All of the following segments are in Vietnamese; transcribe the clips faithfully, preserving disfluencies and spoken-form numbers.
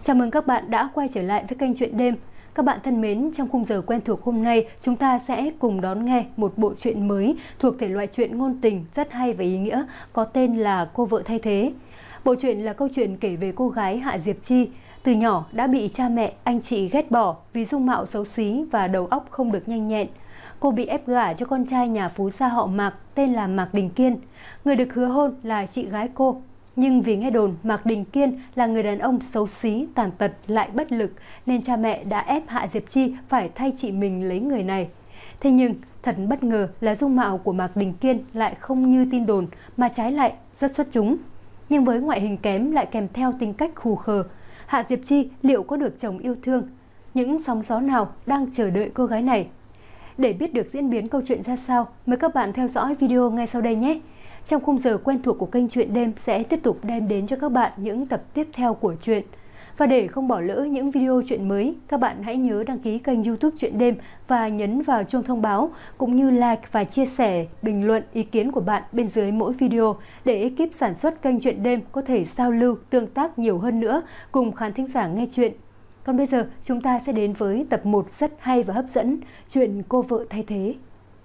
Chào mừng các bạn đã quay trở lại với kênh Chuyện Đêm. Các bạn thân mến, trong khung giờ quen thuộc hôm nay, chúng ta sẽ cùng đón nghe một bộ truyện mới thuộc thể loại truyện ngôn tình rất hay và ý nghĩa, có tên là Cô Vợ Thay Thế. Bộ truyện là câu chuyện kể về cô gái Hạ Diệp Chi. Từ nhỏ đã bị cha mẹ, anh chị ghét bỏ vì dung mạo xấu xí và đầu óc không được nhanh nhẹn. Cô bị ép gả cho con trai nhà phú gia họ Mạc tên là Mạc Đình Kiên. Người được hứa hôn là chị gái cô. Nhưng vì nghe đồn Mạc Đình Kiên là người đàn ông xấu xí, tàn tật lại bất lực nên cha mẹ đã ép Hạ Diệp Chi phải thay chị mình lấy người này. Thế nhưng thật bất ngờ là dung mạo của Mạc Đình Kiên lại không như tin đồn mà trái lại rất xuất chúng. Nhưng với ngoại hình kém lại kèm theo tính cách khù khờ, Hạ Diệp Chi liệu có được chồng yêu thương? Những sóng gió nào đang chờ đợi cô gái này? Để biết được diễn biến câu chuyện ra sao, mời các bạn theo dõi video ngay sau đây nhé! Trong khung giờ quen thuộc của kênh Chuyện Đêm sẽ tiếp tục đem đến cho các bạn những tập tiếp theo của truyện. Và để không bỏ lỡ những video chuyện mới, các bạn hãy nhớ đăng ký kênh YouTube Chuyện Đêm và nhấn vào chuông thông báo, cũng như like và chia sẻ, bình luận ý kiến của bạn bên dưới mỗi video để ekip sản xuất kênh Chuyện Đêm có thể giao lưu, tương tác nhiều hơn nữa cùng khán thính giả nghe chuyện. Còn bây giờ, chúng ta sẽ đến với tập một rất hay và hấp dẫn, chuyện Cô Vợ Thay Thế.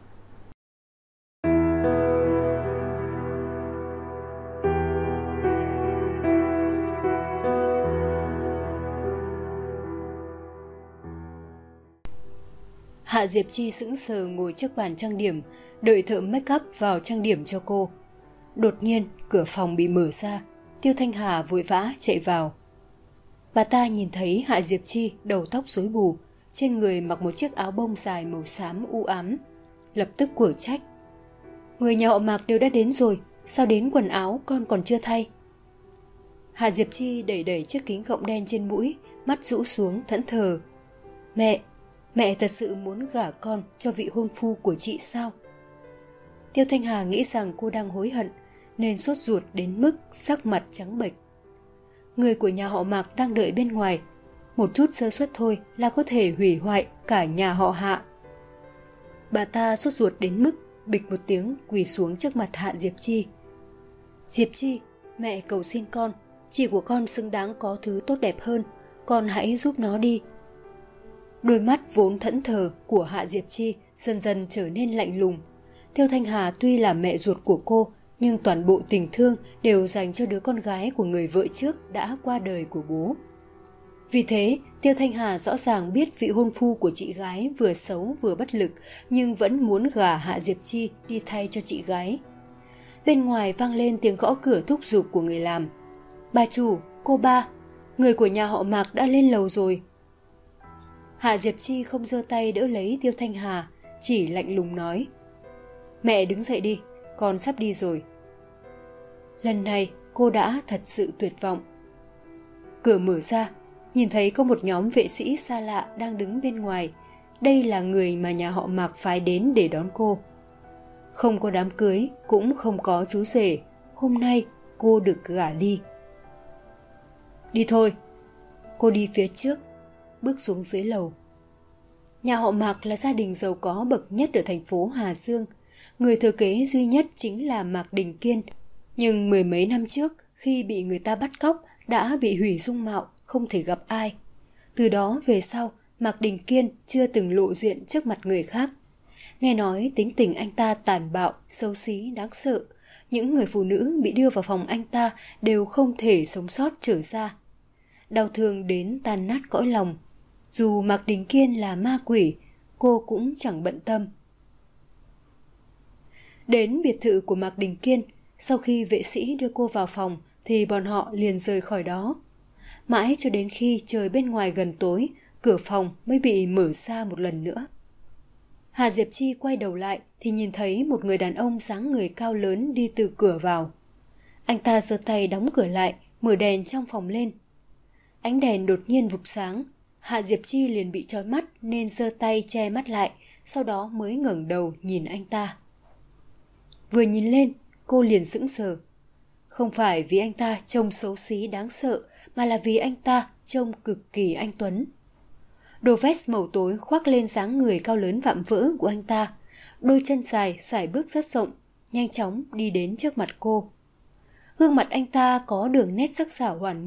Hạ Diệp Chi sững sờ ngồi trước bàn trang điểm, đợi thợ make up vào trang điểm cho cô. Đột nhiên, cửa phòng bị mở ra, Tiêu Thanh Hà vội vã chạy vào. Bà ta nhìn thấy Hạ Diệp Chi đầu tóc rối bù, trên người mặc một chiếc áo bông dài màu xám u ám, lập tức quở trách. Người nhà họ Mạc đều đã đến rồi, sao đến quần áo con còn chưa thay? Hạ Diệp Chi đẩy đẩy chiếc kính gọng đen trên mũi, mắt rũ xuống thẫn thờ. Mẹ, mẹ thật sự muốn gả con cho vị hôn phu của chị sao? Tiêu Thanh Hà nghĩ rằng cô đang hối hận, nên sốt ruột đến mức sắc mặt trắng bệch. Người của nhà họ Mạc đang đợi bên ngoài, một chút sơ suất thôi là có thể hủy hoại cả nhà họ Hạ. Bà ta sốt ruột đến mức bịch một tiếng quỳ xuống trước mặt Hạ Diệp Chi. Diệp Chi, mẹ cầu xin con, chị của con xứng đáng có thứ tốt đẹp hơn, con hãy giúp nó đi. Đôi mắt vốn thẫn thờ của Hạ Diệp Chi dần dần trở nên lạnh lùng. Tiêu Thanh Hà tuy là mẹ ruột của cô, nhưng toàn bộ tình thương đều dành cho đứa con gái của người vợ trước đã qua đời của bố. Vì thế, Tiêu Thanh Hà rõ ràng biết vị hôn phu của chị gái vừa xấu vừa bất lực, nhưng vẫn muốn gả Hạ Diệp Chi đi thay cho chị gái. Bên ngoài vang lên tiếng gõ cửa thúc giục của người làm. Bà chủ, cô ba, người của nhà họ Mạc đã lên lầu rồi. Hạ Diệp Chi không giơ tay đỡ lấy Tiêu Thanh Hà, chỉ lạnh lùng nói. Mẹ đứng dậy đi, con sắp đi rồi. Lần này cô đã thật sự tuyệt vọng. Cửa mở ra, nhìn thấy có một nhóm vệ sĩ xa lạ đang đứng bên ngoài. Đây là người mà nhà họ Mạc phái đến để đón cô. Không có đám cưới, cũng không có chú rể. Hôm nay cô được gả đi. Đi thôi. Cô đi phía trước, bước xuống dưới lầu. Nhà họ Mạc là gia đình giàu có bậc nhất ở thành phố Hà Dương. Người thừa kế duy nhất chính là Mạc Đình Kiên. Nhưng mười mấy năm trước, khi bị người ta bắt cóc, đã bị hủy dung mạo, không thể gặp ai. Từ đó về sau, Mạc Đình Kiên chưa từng lộ diện trước mặt người khác. Nghe nói tính tình anh ta tàn bạo, xấu xí, đáng sợ. Những người phụ nữ bị đưa vào phòng anh ta đều không thể sống sót trở ra. Đau thương đến tan nát cõi lòng. Dù Mạc Đình Kiên là ma quỷ, cô cũng chẳng bận tâm. Đến biệt thự của Mạc Đình Kiên, sau khi vệ sĩ đưa cô vào phòng thì bọn họ liền rời khỏi đó. Mãi cho đến khi trời bên ngoài gần tối, cửa phòng mới bị mở ra một lần nữa. Hạ Diệp Chi quay đầu lại thì nhìn thấy một người đàn ông dáng người cao lớn đi từ cửa vào. Anh ta giơ tay đóng cửa lại, mở đèn trong phòng lên. Ánh đèn đột nhiên vụt sáng, Hạ Diệp Chi liền bị chói mắt nên giơ tay che mắt lại, sau đó mới ngẩng đầu nhìn anh ta. Vừa nhìn lên, cô liền sững sờ. Không phải vì anh ta trông xấu xí đáng sợ, mà là vì anh ta trông cực kỳ anh tuấn. Đồ vest màu tối khoác lên dáng người cao lớn vạm vỡ của anh ta, đôi chân dài sải bước rất rộng, nhanh chóng đi đến trước mặt cô. Gương mặt anh ta có đường nét sắc sảo hoàn mỹ,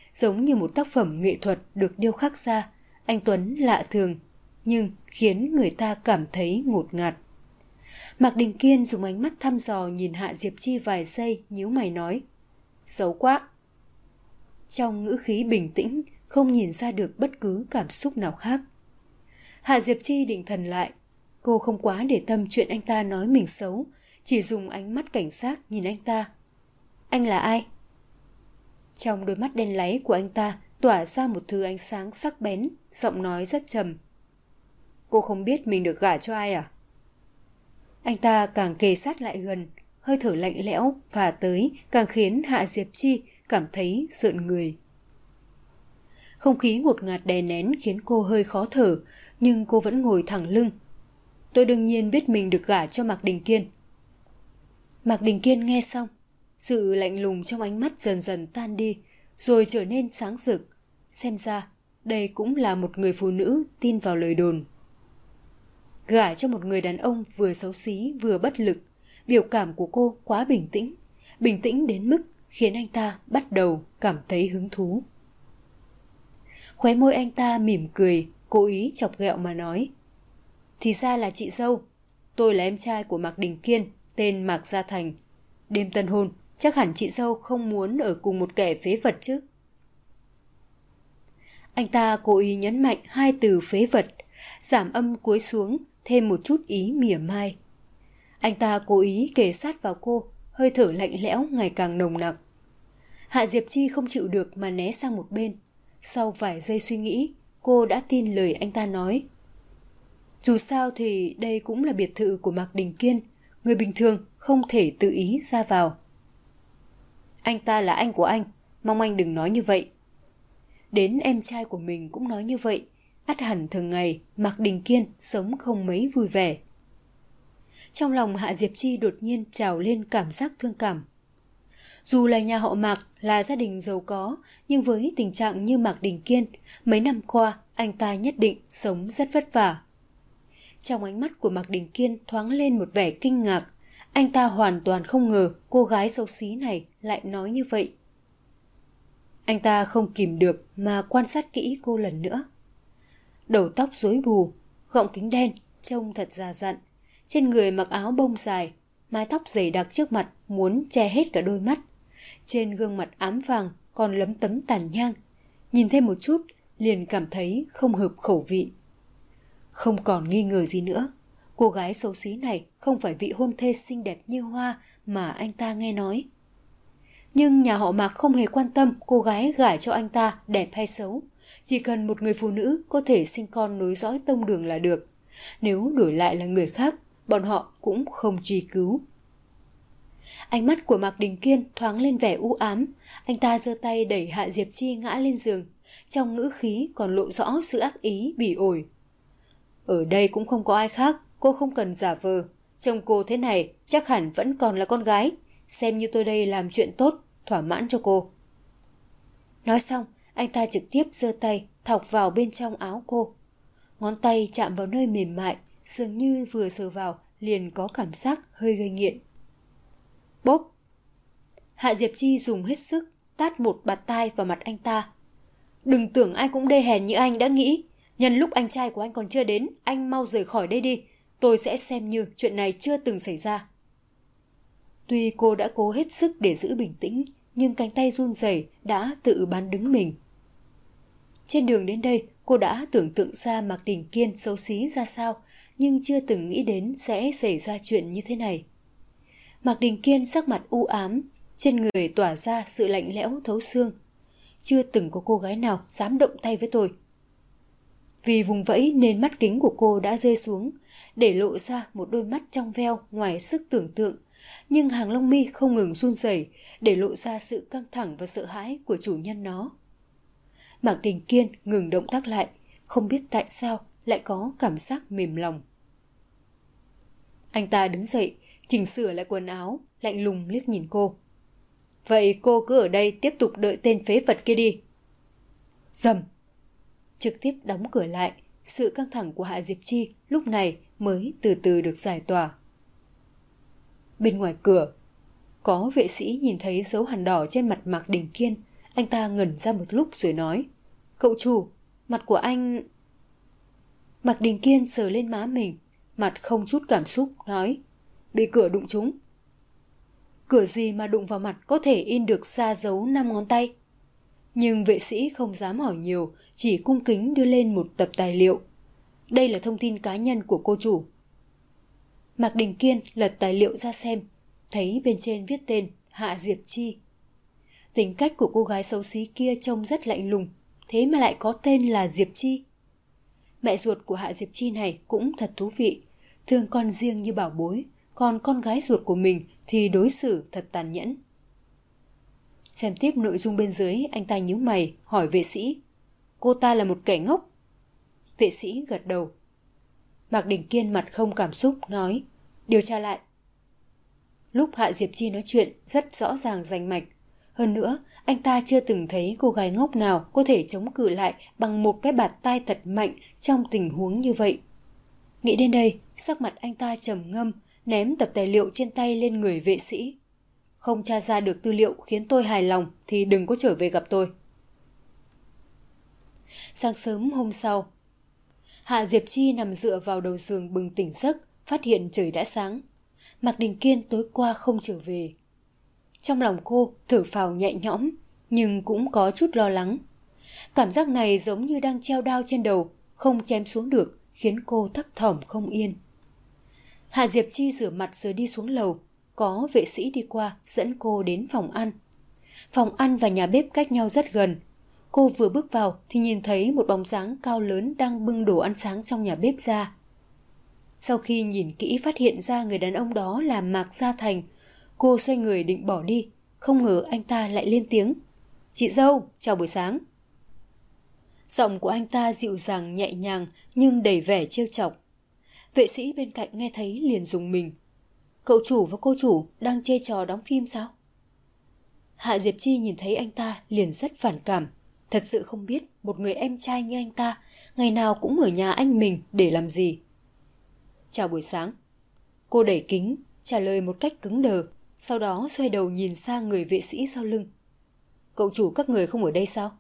giống như một tác phẩm nghệ thuật được điêu khắc ra. Anh Tuấn lạ thường, nhưng khiến người ta cảm thấy ngột ngạt. Mạc Đình Kiên dùng ánh mắt thăm dò nhìn Hạ Diệp Chi vài giây, nhíu mày nói: xấu quá. Trong ngữ khí bình tĩnh, không nhìn ra được bất cứ cảm xúc nào khác. Hạ Diệp Chi định thần lại. Cô không quá để tâm chuyện anh ta nói mình xấu, chỉ dùng ánh mắt cảnh giác nhìn anh ta. Anh là ai? Trong đôi mắt đen láy của anh ta tỏa ra một thứ ánh sáng sắc bén, giọng nói rất trầm. Cô không biết mình được gả cho ai à? Anh ta càng kề sát lại gần, hơi thở lạnh lẽo phả tới càng khiến Hạ Diệp Chi cảm thấy rợn người. Không khí ngột ngạt đè nén khiến cô hơi khó thở, nhưng cô vẫn ngồi thẳng lưng. Tôi đương nhiên biết mình được gả cho Mạc Đình Kiên. Mạc Đình Kiên nghe xong, sự lạnh lùng trong ánh mắt dần dần tan đi, rồi trở nên sáng rực. Xem ra, đây cũng là một người phụ nữ tin vào lời đồn. Gả cho một người đàn ông vừa xấu xí vừa bất lực, biểu cảm của cô quá bình tĩnh, bình tĩnh đến mức khiến anh ta bắt đầu cảm thấy hứng thú. Khóe môi anh ta mỉm cười, cố ý chọc ghẹo mà nói: thì ra là chị dâu, tôi là em trai của Mạc Đình Kiên, tên Mạc Gia Thành. Đêm tân hôn, chắc hẳn chị dâu không muốn ở cùng một kẻ phế vật chứ. Anh ta cố ý nhấn mạnh hai từ phế vật, giảm âm cúi xuống, thêm một chút ý mỉa mai. Anh ta cố ý kề sát vào cô, hơi thở lạnh lẽo ngày càng nồng nặc. Hạ Diệp Chi không chịu được mà né sang một bên. Sau vài giây suy nghĩ, cô đã tin lời anh ta nói. Dù sao thì đây cũng là biệt thự của Mạc Đình Kiên, người bình thường không thể tự ý ra vào. Anh ta là anh của anh, mong anh đừng nói như vậy. Đến em trai của mình cũng nói như vậy, ắt hẳn thường ngày Mạc Đình Kiên sống không mấy vui vẻ. Trong lòng Hạ Diệp Chi đột nhiên trào lên cảm giác thương cảm. Dù là nhà họ Mạc, là gia đình giàu có, nhưng với tình trạng như Mạc Đình Kiên, mấy năm qua anh ta nhất định sống rất vất vả. Trong ánh mắt của Mạc Đình Kiên thoáng lên một vẻ kinh ngạc. Anh ta hoàn toàn không ngờ cô gái xấu xí này lại nói như vậy. Anh ta không kìm được mà quan sát kỹ cô lần nữa. Đầu tóc rối bù, gọng kính đen, trông thật già dặn. Trên người mặc áo bông dài, mái tóc dày đặc trước mặt muốn che hết cả đôi mắt. Trên gương mặt ám vàng còn lấm tấm tàn nhang. Nhìn thêm một chút liền cảm thấy không hợp khẩu vị. Không còn nghi ngờ gì nữa, cô gái xấu xí này không phải vị hôn thê xinh đẹp như hoa mà anh ta nghe nói. Nhưng nhà họ Mạc không hề quan tâm cô gái gả cho anh ta đẹp hay xấu. Chỉ cần một người phụ nữ có thể sinh con nối dõi tông đường là được. Nếu đổi lại là người khác, bọn họ cũng không truy cứu. Ánh mắt của Mạc Đình Kiên thoáng lên vẻ u ám. Anh ta giơ tay đẩy Hạ Diệp Chi ngã lên giường. Trong ngữ khí còn lộ rõ sự ác ý bỉ ổi. Ở đây cũng không có ai khác, cô không cần giả vờ. Chồng cô thế này chắc hẳn vẫn còn là con gái. Xem như tôi đây làm chuyện tốt, thỏa mãn cho cô. Nói xong, anh ta trực tiếp giơ tay thọc vào bên trong áo cô. Ngón tay chạm vào nơi mềm mại, dường như vừa sờ vào liền có cảm giác hơi gây nghiện. Bốp! Hạ Diệp Chi dùng hết sức tát một bạt tai vào mặt anh ta. Đừng tưởng ai cũng đê hèn như anh đã nghĩ. Nhân lúc anh trai của anh còn chưa đến, anh mau rời khỏi đây đi. Tôi sẽ xem như chuyện này chưa từng xảy ra. Tuy cô đã cố hết sức để giữ bình tĩnh, nhưng cánh tay run rẩy đã tự bán đứng mình. Trên đường đến đây, cô đã tưởng tượng ra Mạc Đình Kiên xấu xí ra sao, nhưng chưa từng nghĩ đến sẽ xảy ra chuyện như thế này. Mạc Đình Kiên sắc mặt u ám, trên người tỏa ra sự lạnh lẽo thấu xương. Chưa từng có cô gái nào dám động tay với tôi. Vì vùng vẫy nên mắt kính của cô đã rơi xuống, để lộ ra một đôi mắt trong veo ngoài sức tưởng tượng. Nhưng hàng lông mi không ngừng run rẩy, để lộ ra sự căng thẳng và sợ hãi của chủ nhân nó. Mạc Đình Kiên ngừng động tác lại, không biết tại sao lại có cảm giác mềm lòng. Anh ta đứng dậy, chỉnh sửa lại quần áo, lạnh lùng liếc nhìn cô. Vậy cô cứ ở đây tiếp tục đợi tên phế vật kia đi. Rầm! Trực tiếp đóng cửa lại, sự căng thẳng của Hạ Diệp Chi lúc này mới từ từ được giải tỏa. Bên ngoài cửa, có vệ sĩ nhìn thấy dấu hằn đỏ trên mặt Mạc Đình Kiên. Anh ta ngẩn ra một lúc rồi nói, cậu chủ, mặt của anh... Mạc Đình Kiên sờ lên má mình, mặt không chút cảm xúc, nói, bị cửa đụng trúng. Cửa gì mà đụng vào mặt có thể in được xa dấu năm ngón tay? Nhưng vệ sĩ không dám hỏi nhiều, chỉ cung kính đưa lên một tập tài liệu. Đây là thông tin cá nhân của cô chủ. Mạc Đình Kiên lật tài liệu ra xem, thấy bên trên viết tên Hạ Diệp Chi. Tính cách của cô gái xấu xí kia trông rất lạnh lùng, thế mà lại có tên là Diệp Chi. Mẹ ruột của Hạ Diệp Chi này cũng thật thú vị, thương con riêng như bảo bối, còn con gái ruột của mình thì đối xử thật tàn nhẫn. Xem tiếp nội dung bên dưới, anh ta nhíu mày, hỏi vệ sĩ, cô ta là một kẻ ngốc. Vệ sĩ gật đầu. Mạc Đình Kiên mặt không cảm xúc, nói, điều tra lại. Lúc Hạ Diệp Chi nói chuyện rất rõ ràng rành mạch. Hơn nữa, anh ta chưa từng thấy cô gái ngốc nào có thể chống cự lại bằng một cái bạt tai thật mạnh trong tình huống như vậy. Nghĩ đến đây, sắc mặt anh ta trầm ngâm, ném tập tài liệu trên tay lên người vệ sĩ. Không tra ra được tư liệu khiến tôi hài lòng thì đừng có trở về gặp tôi. Sáng sớm hôm sau, Hạ Diệp Chi nằm dựa vào đầu giường bừng tỉnh giấc, phát hiện trời đã sáng. Mạc Đình Kiên tối qua không trở về. Trong lòng cô thở phào nhẹ nhõm, nhưng cũng có chút lo lắng. Cảm giác này giống như đang treo đao trên đầu, không chém xuống được, khiến cô thấp thỏm không yên. Hạ Diệp Chi rửa mặt rồi đi xuống lầu, có vệ sĩ đi qua dẫn cô đến phòng ăn. Phòng ăn và nhà bếp cách nhau rất gần. Cô vừa bước vào thì nhìn thấy một bóng dáng cao lớn đang bưng đồ ăn sáng trong nhà bếp ra. Sau khi nhìn kỹ phát hiện ra người đàn ông đó là Mạc Gia Thành, cô xoay người định bỏ đi, không ngờ anh ta lại lên tiếng. Chị dâu, chào buổi sáng. Giọng của anh ta dịu dàng nhẹ nhàng nhưng đầy vẻ trêu chọc. Vệ sĩ bên cạnh nghe thấy liền rùng mình. Cậu chủ và cô chủ đang chơi trò đóng phim sao? Hạ Diệp Chi nhìn thấy anh ta liền rất phản cảm. Thật sự không biết một người em trai như anh ta ngày nào cũng ở nhà anh mình để làm gì. Chào buổi sáng. Cô đẩy kính, trả lời một cách cứng đờ, sau đó xoay đầu nhìn sang người vệ sĩ sau lưng. Cậu chủ các người không ở đây sao?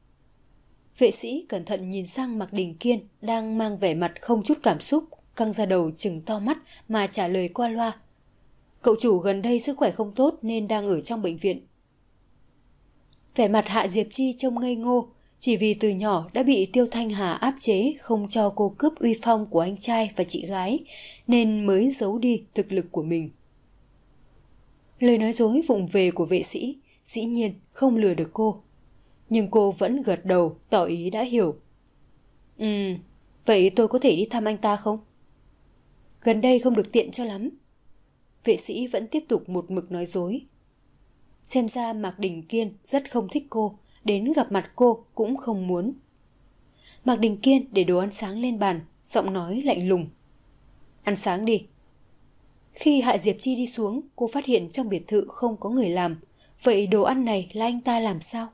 Vệ sĩ cẩn thận nhìn sang Mạc Đình Kiên đang mang vẻ mặt không chút cảm xúc, căng ra đầu trừng to mắt mà trả lời qua loa. Cậu chủ gần đây sức khỏe không tốt nên đang ở trong bệnh viện. Vẻ mặt Hạ Diệp Chi trông ngây ngô, chỉ vì từ nhỏ đã bị Tiêu Thanh Hà áp chế không cho cô cướp uy phong của anh trai và chị gái, nên mới giấu đi thực lực của mình. Lời nói dối vụng về của vệ sĩ dĩ nhiên không lừa được cô. Nhưng cô vẫn gật đầu tỏ ý đã hiểu. Ừ, vậy tôi có thể đi thăm anh ta không? Gần đây không được tiện cho lắm. Vệ sĩ vẫn tiếp tục một mực nói dối. Xem ra Mạc Đình Kiên rất không thích cô, đến gặp mặt cô cũng không muốn. Mạc Đình Kiên để đồ ăn sáng lên bàn, giọng nói lạnh lùng. Ăn sáng đi. Khi Hạ Diệp Chi đi xuống, cô phát hiện trong biệt thự không có người làm. Vậy đồ ăn này là anh ta làm sao?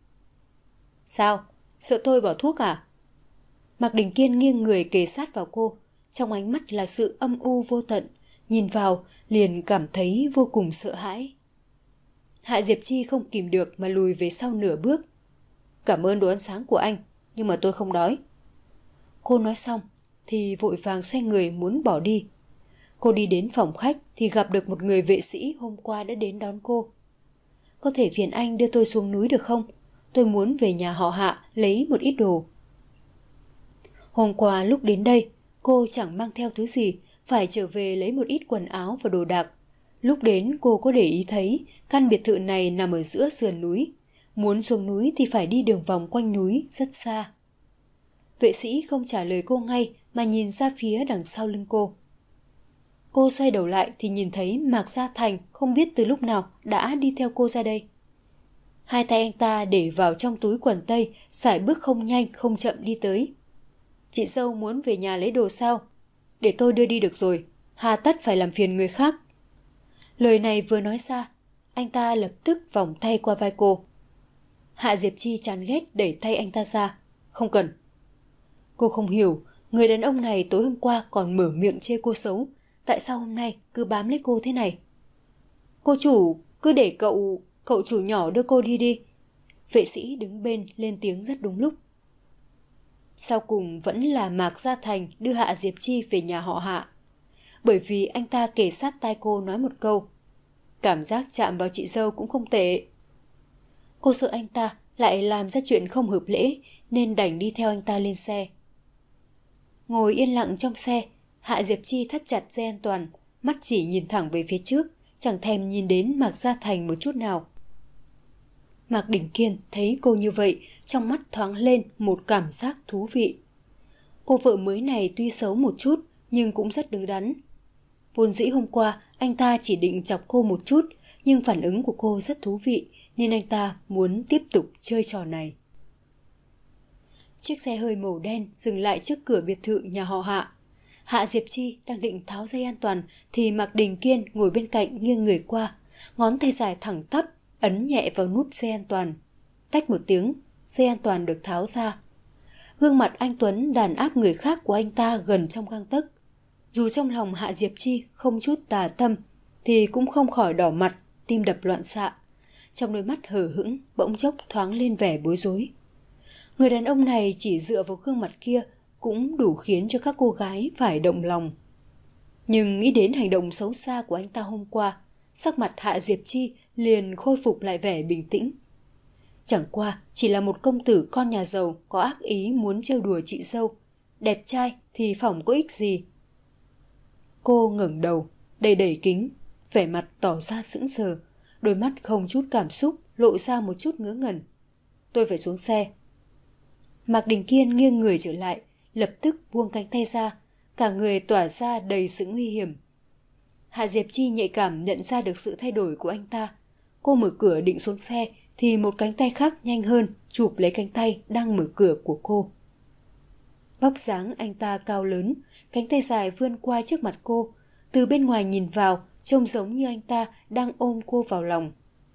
Sao? Sợ tôi bỏ thuốc à? Mạc Đình Kiên nghiêng người kề sát vào cô, trong ánh mắt là sự âm u vô tận, nhìn vào liền cảm thấy vô cùng sợ hãi. Hạ Diệp Chi không kìm được mà lùi về sau nửa bước. Cảm ơn đồ ăn sáng của anh, nhưng mà tôi không đói. Cô nói xong thì vội vàng xoay người muốn bỏ đi. Cô đi đến phòng khách thì gặp được một người vệ sĩ hôm qua đã đến đón cô. Có thể phiền anh đưa tôi xuống núi được không? Tôi muốn về nhà họ Hạ lấy một ít đồ. Hôm qua lúc đến đây, cô chẳng mang theo thứ gì, phải trở về lấy một ít quần áo và đồ đạc. Lúc đến cô có để ý thấy căn biệt thự này nằm ở giữa sườn núi. Muốn xuống núi thì phải đi đường vòng quanh núi rất xa. Vệ sĩ không trả lời cô ngay mà nhìn ra phía đằng sau lưng cô. Cô xoay đầu lại thì nhìn thấy Mạc Gia Thành không biết từ lúc nào đã đi theo cô ra đây. Hai tay anh ta để vào trong túi quần tây, sải bước không nhanh không chậm đi tới. Chị dâu muốn về nhà lấy đồ sao? Để tôi đưa đi được rồi, hà tất phải làm phiền người khác. Lời này vừa nói ra, anh ta lập tức vòng tay qua vai cô. Hạ Diệp Chi chán ghét đẩy tay anh ta ra. Không cần. Cô không hiểu, người đàn ông này tối hôm qua còn mở miệng chê cô xấu, tại sao hôm nay cứ bám lấy cô thế này? Cô chủ, cứ để cậu, cậu chủ nhỏ đưa cô đi đi. Vệ sĩ đứng bên lên tiếng rất đúng lúc. Sau cùng vẫn là Mạc Gia Thành đưa Hạ Diệp Chi về nhà họ Hạ. Bởi vì anh ta kề sát tai cô nói một câu: cảm giác chạm vào chị dâu cũng không tệ. Cô sợ anh ta lại làm ra chuyện không hợp lễ nên đành đi theo anh ta lên xe. Ngồi yên lặng trong xe, Hạ Diệp Chi thắt chặt dây an toàn, mắt chỉ nhìn thẳng về phía trước, chẳng thèm nhìn đến Mạc Gia Thành một chút nào. Mạc Đình Kiên thấy cô như vậy, trong mắt thoáng lên một cảm giác thú vị. Cô vợ mới này tuy xấu một chút nhưng cũng rất đứng đắn. Vốn dĩ hôm qua anh ta chỉ định chọc cô một chút, nhưng phản ứng của cô rất thú vị nên anh ta muốn tiếp tục chơi trò này. Chiếc xe hơi màu đen dừng lại trước cửa biệt thự nhà họ Hạ. Hạ Diệp Chi đang định tháo dây an toàn thì Mạc Đình Kiên ngồi bên cạnh nghiêng người qua, ngón tay dài thẳng tắp ấn nhẹ vào nút dây an toàn. Tách một tiếng, dây an toàn được tháo ra. Gương mặt anh Tuấn đàn áp người khác của anh ta gần trong gang tấc. Dù trong lòng Hạ Diệp Chi không chút tà tâm thì cũng không khỏi đỏ mặt, tim đập loạn xạ. Trong đôi mắt hờ hững bỗng chốc thoáng lên vẻ bối rối. Người đàn ông này chỉ dựa vào gương mặt kia cũng đủ khiến cho các cô gái phải động lòng. Nhưng nghĩ đến hành động xấu xa của anh ta hôm qua, sắc mặt Hạ Diệp Chi liền khôi phục lại vẻ bình tĩnh. Chẳng qua chỉ là một công tử con nhà giàu có ác ý muốn trêu đùa chị dâu. Đẹp trai thì phỏng có ích gì. Cô ngẩng đầu, đầy đầy kính, vẻ mặt tỏ ra sững sờ, đôi mắt không chút cảm xúc, lộ ra một chút ngớ ngẩn. Tôi phải xuống xe. Mạc Đình Kiên nghiêng người trở lại, lập tức buông cánh tay ra, cả người tỏa ra đầy sự nguy hiểm. Hạ Diệp Chi nhạy cảm nhận ra được sự thay đổi của anh ta. Cô mở cửa định xuống xe thì một cánh tay khác nhanh hơn chụp lấy cánh tay đang mở cửa của cô. Vóc dáng anh ta cao lớn, cánh tay dài vươn qua trước mặt cô, từ bên ngoài nhìn vào trông giống như anh ta đang ôm cô vào lòng.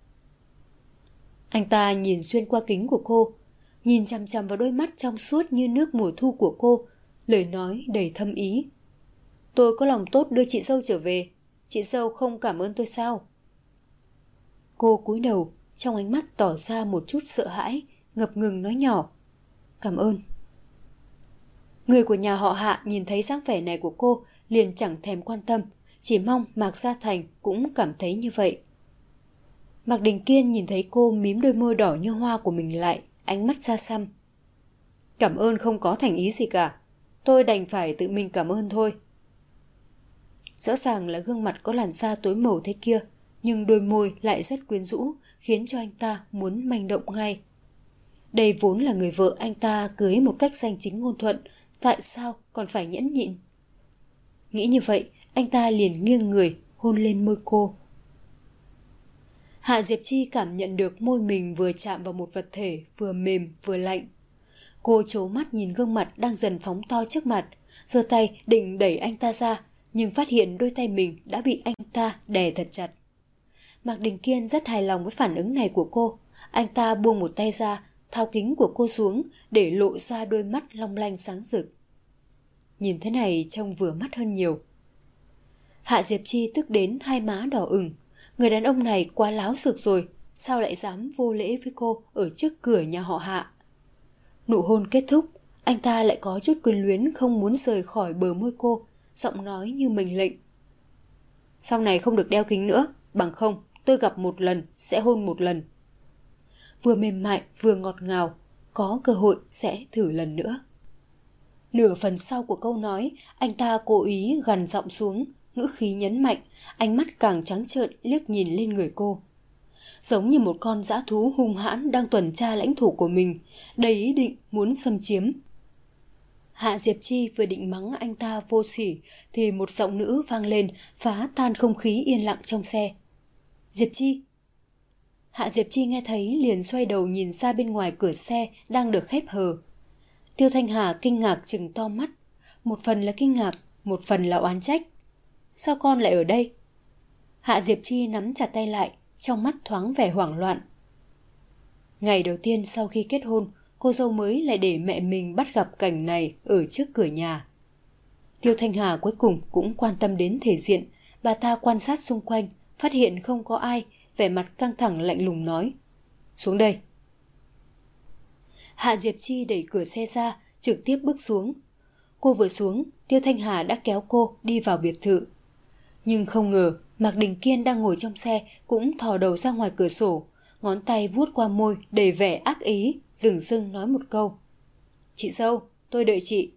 Anh ta nhìn xuyên qua kính của cô, nhìn chằm chằm vào đôi mắt trong suốt như nước mùa thu của cô, lời nói đầy thâm ý. Tôi có lòng tốt đưa chị dâu trở về, chị dâu không cảm ơn tôi sao? Cô cúi đầu, trong ánh mắt tỏ ra một chút sợ hãi, ngập ngừng nói nhỏ: cảm ơn. Người của nhà họ Hạ nhìn thấy dáng vẻ này của cô liền chẳng thèm quan tâm, chỉ mong Mạc Gia Thành cũng cảm thấy như vậy. Mạc Đình Kiên nhìn thấy cô mím đôi môi đỏ như hoa của mình lại, ánh mắt xa xăm. Cảm ơn không có thành ý gì cả, tôi đành phải tự mình cảm ơn thôi. Rõ ràng là gương mặt có làn da tối màu thế kia, nhưng đôi môi lại rất quyến rũ, khiến cho anh ta muốn manh động ngay. Đây vốn là người vợ anh ta cưới một cách danh chính ngôn thuận, tại sao còn phải nhẫn nhịn? Nghĩ như vậy, anh ta liền nghiêng người, hôn lên môi cô. Hạ Diệp Chi cảm nhận được môi mình vừa chạm vào một vật thể vừa mềm vừa lạnh. Cô trố mắt nhìn gương mặt đang dần phóng to trước mặt, giơ tay định đẩy anh ta ra, nhưng phát hiện đôi tay mình đã bị anh ta đè thật chặt. Mạc Đình Kiên rất hài lòng với phản ứng này của cô. Anh ta buông một tay ra, tháo kính của cô xuống để lộ ra đôi mắt long lanh sáng rực. Nhìn thế này trông vừa mắt hơn nhiều. Hạ Diệp Chi tức đến hai má đỏ ửng. Người đàn ông này quá láo xược rồi, sao lại dám vô lễ với cô ở trước cửa nhà họ Hạ? Nụ hôn kết thúc, anh ta lại có chút quyến luyến không muốn rời khỏi bờ môi cô, giọng nói như mệnh lệnh. Sau này không được đeo kính nữa, bằng không tôi gặp một lần sẽ hôn một lần. Vừa mềm mại vừa ngọt ngào, có cơ hội sẽ thử lần nữa. Nửa phần sau của câu nói, anh ta cố ý gằn giọng xuống, ngữ khí nhấn mạnh, ánh mắt càng trắng trợn liếc nhìn lên người cô. Giống như một con dã thú hung hãn đang tuần tra lãnh thổ của mình, đầy ý định muốn xâm chiếm. Hạ Diệp Chi vừa định mắng anh ta vô sỉ thì một giọng nữ vang lên, phá tan không khí yên lặng trong xe. Diệp Chi. Hạ Diệp Chi nghe thấy liền xoay đầu nhìn ra bên ngoài cửa xe đang được khép hờ. Tiêu Thanh Hà kinh ngạc trừng to mắt, một phần là kinh ngạc, một phần là oán trách. Sao con lại ở đây? Hạ Diệp Chi nắm chặt tay lại, trong mắt thoáng vẻ hoảng loạn. Ngày đầu tiên sau khi kết hôn, cô dâu mới lại để mẹ mình bắt gặp cảnh này ở trước cửa nhà. Tiêu Thanh Hà cuối cùng cũng quan tâm đến thể diện, bà ta quan sát xung quanh, phát hiện không có ai, vẻ mặt căng thẳng lạnh lùng nói. Xuống đây. Hạ Diệp Chi đẩy cửa xe ra, trực tiếp bước xuống. Cô vừa xuống, Tiêu Thanh Hà đã kéo cô đi vào biệt thự. Nhưng không ngờ, Mạc Đình Kiên đang ngồi trong xe cũng thò đầu ra ngoài cửa sổ, ngón tay vuốt qua môi đầy vẻ ác ý, dửng dưng nói một câu. Chị dâu, tôi đợi chị.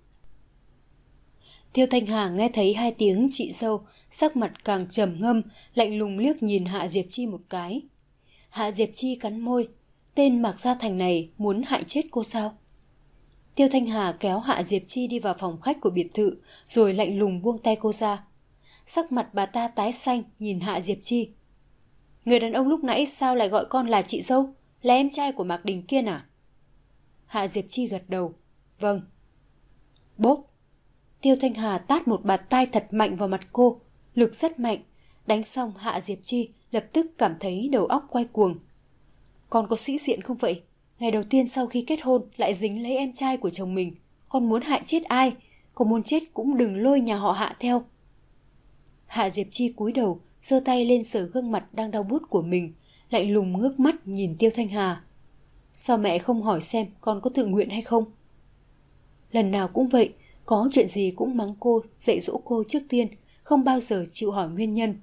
Tiêu Thanh Hà nghe thấy hai tiếng chị dâu, sắc mặt càng trầm ngâm, lạnh lùng liếc nhìn Hạ Diệp Chi một cái. Hạ Diệp Chi cắn môi, tên Mạc Gia Thành này muốn hại chết cô sao? Tiêu Thanh Hà kéo Hạ Diệp Chi đi vào phòng khách của biệt thự, rồi lạnh lùng buông tay cô ra. Sắc mặt bà ta tái xanh nhìn Hạ Diệp Chi. Người đàn ông lúc nãy sao lại gọi con là chị dâu? Là em trai của Mạc Đình Kiên à? Hạ Diệp Chi gật đầu. Vâng. Bốp. Tiêu Thanh Hà tát một bạt tai thật mạnh vào mặt cô, lực rất mạnh. Đánh xong Hạ Diệp Chi lập tức cảm thấy đầu óc quay cuồng. Con có sĩ diện không vậy? Ngày đầu tiên sau khi kết hôn lại dính lấy em trai của chồng mình. Con muốn hại chết ai? Con muốn chết cũng đừng lôi nhà họ Hạ theo. Hạ Diệp Chi cúi đầu, giơ tay lên sờ gương mặt đang đau buốt của mình, lạnh lùng ngước mắt nhìn Tiêu Thanh Hà. Sao mẹ không hỏi xem con có tự nguyện hay không? Lần nào cũng vậy, có chuyện gì cũng mắng cô, dạy dỗ cô trước tiên, không bao giờ chịu hỏi nguyên nhân.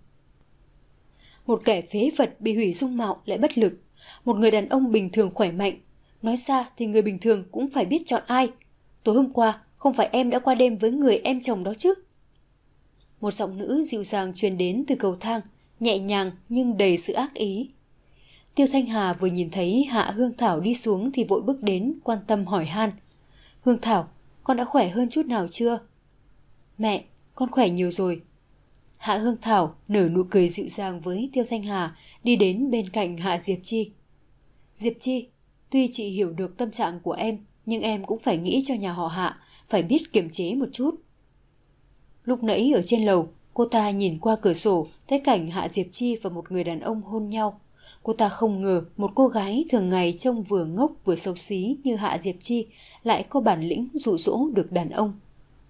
Một kẻ phế vật bị hủy dung mạo lại bất lực, một người đàn ông bình thường khỏe mạnh. Nói ra thì người bình thường cũng phải biết chọn ai. Tối hôm qua, không phải em đã qua đêm với người em chồng đó chứ? Một giọng nữ dịu dàng truyền đến từ cầu thang, nhẹ nhàng nhưng đầy sự ác ý. Tiêu Thanh Hà vừa nhìn thấy Hạ Hương Thảo đi xuống thì vội bước đến, quan tâm hỏi han. Hương Thảo, con đã khỏe hơn chút nào chưa? Mẹ, con khỏe nhiều rồi. Hạ Hương Thảo nở nụ cười dịu dàng với Tiêu Thanh Hà, đi đến bên cạnh Hạ Diệp Chi. Diệp Chi, tuy chị hiểu được tâm trạng của em, nhưng em cũng phải nghĩ cho nhà họ Hạ, phải biết kiềm chế một chút. Lúc nãy ở trên lầu, cô ta nhìn qua cửa sổ thấy cảnh Hạ Diệp Chi và một người đàn ông hôn nhau. Cô ta không ngờ một cô gái thường ngày trông vừa ngốc vừa xấu xí như Hạ Diệp Chi lại có bản lĩnh dụ dỗ được đàn ông.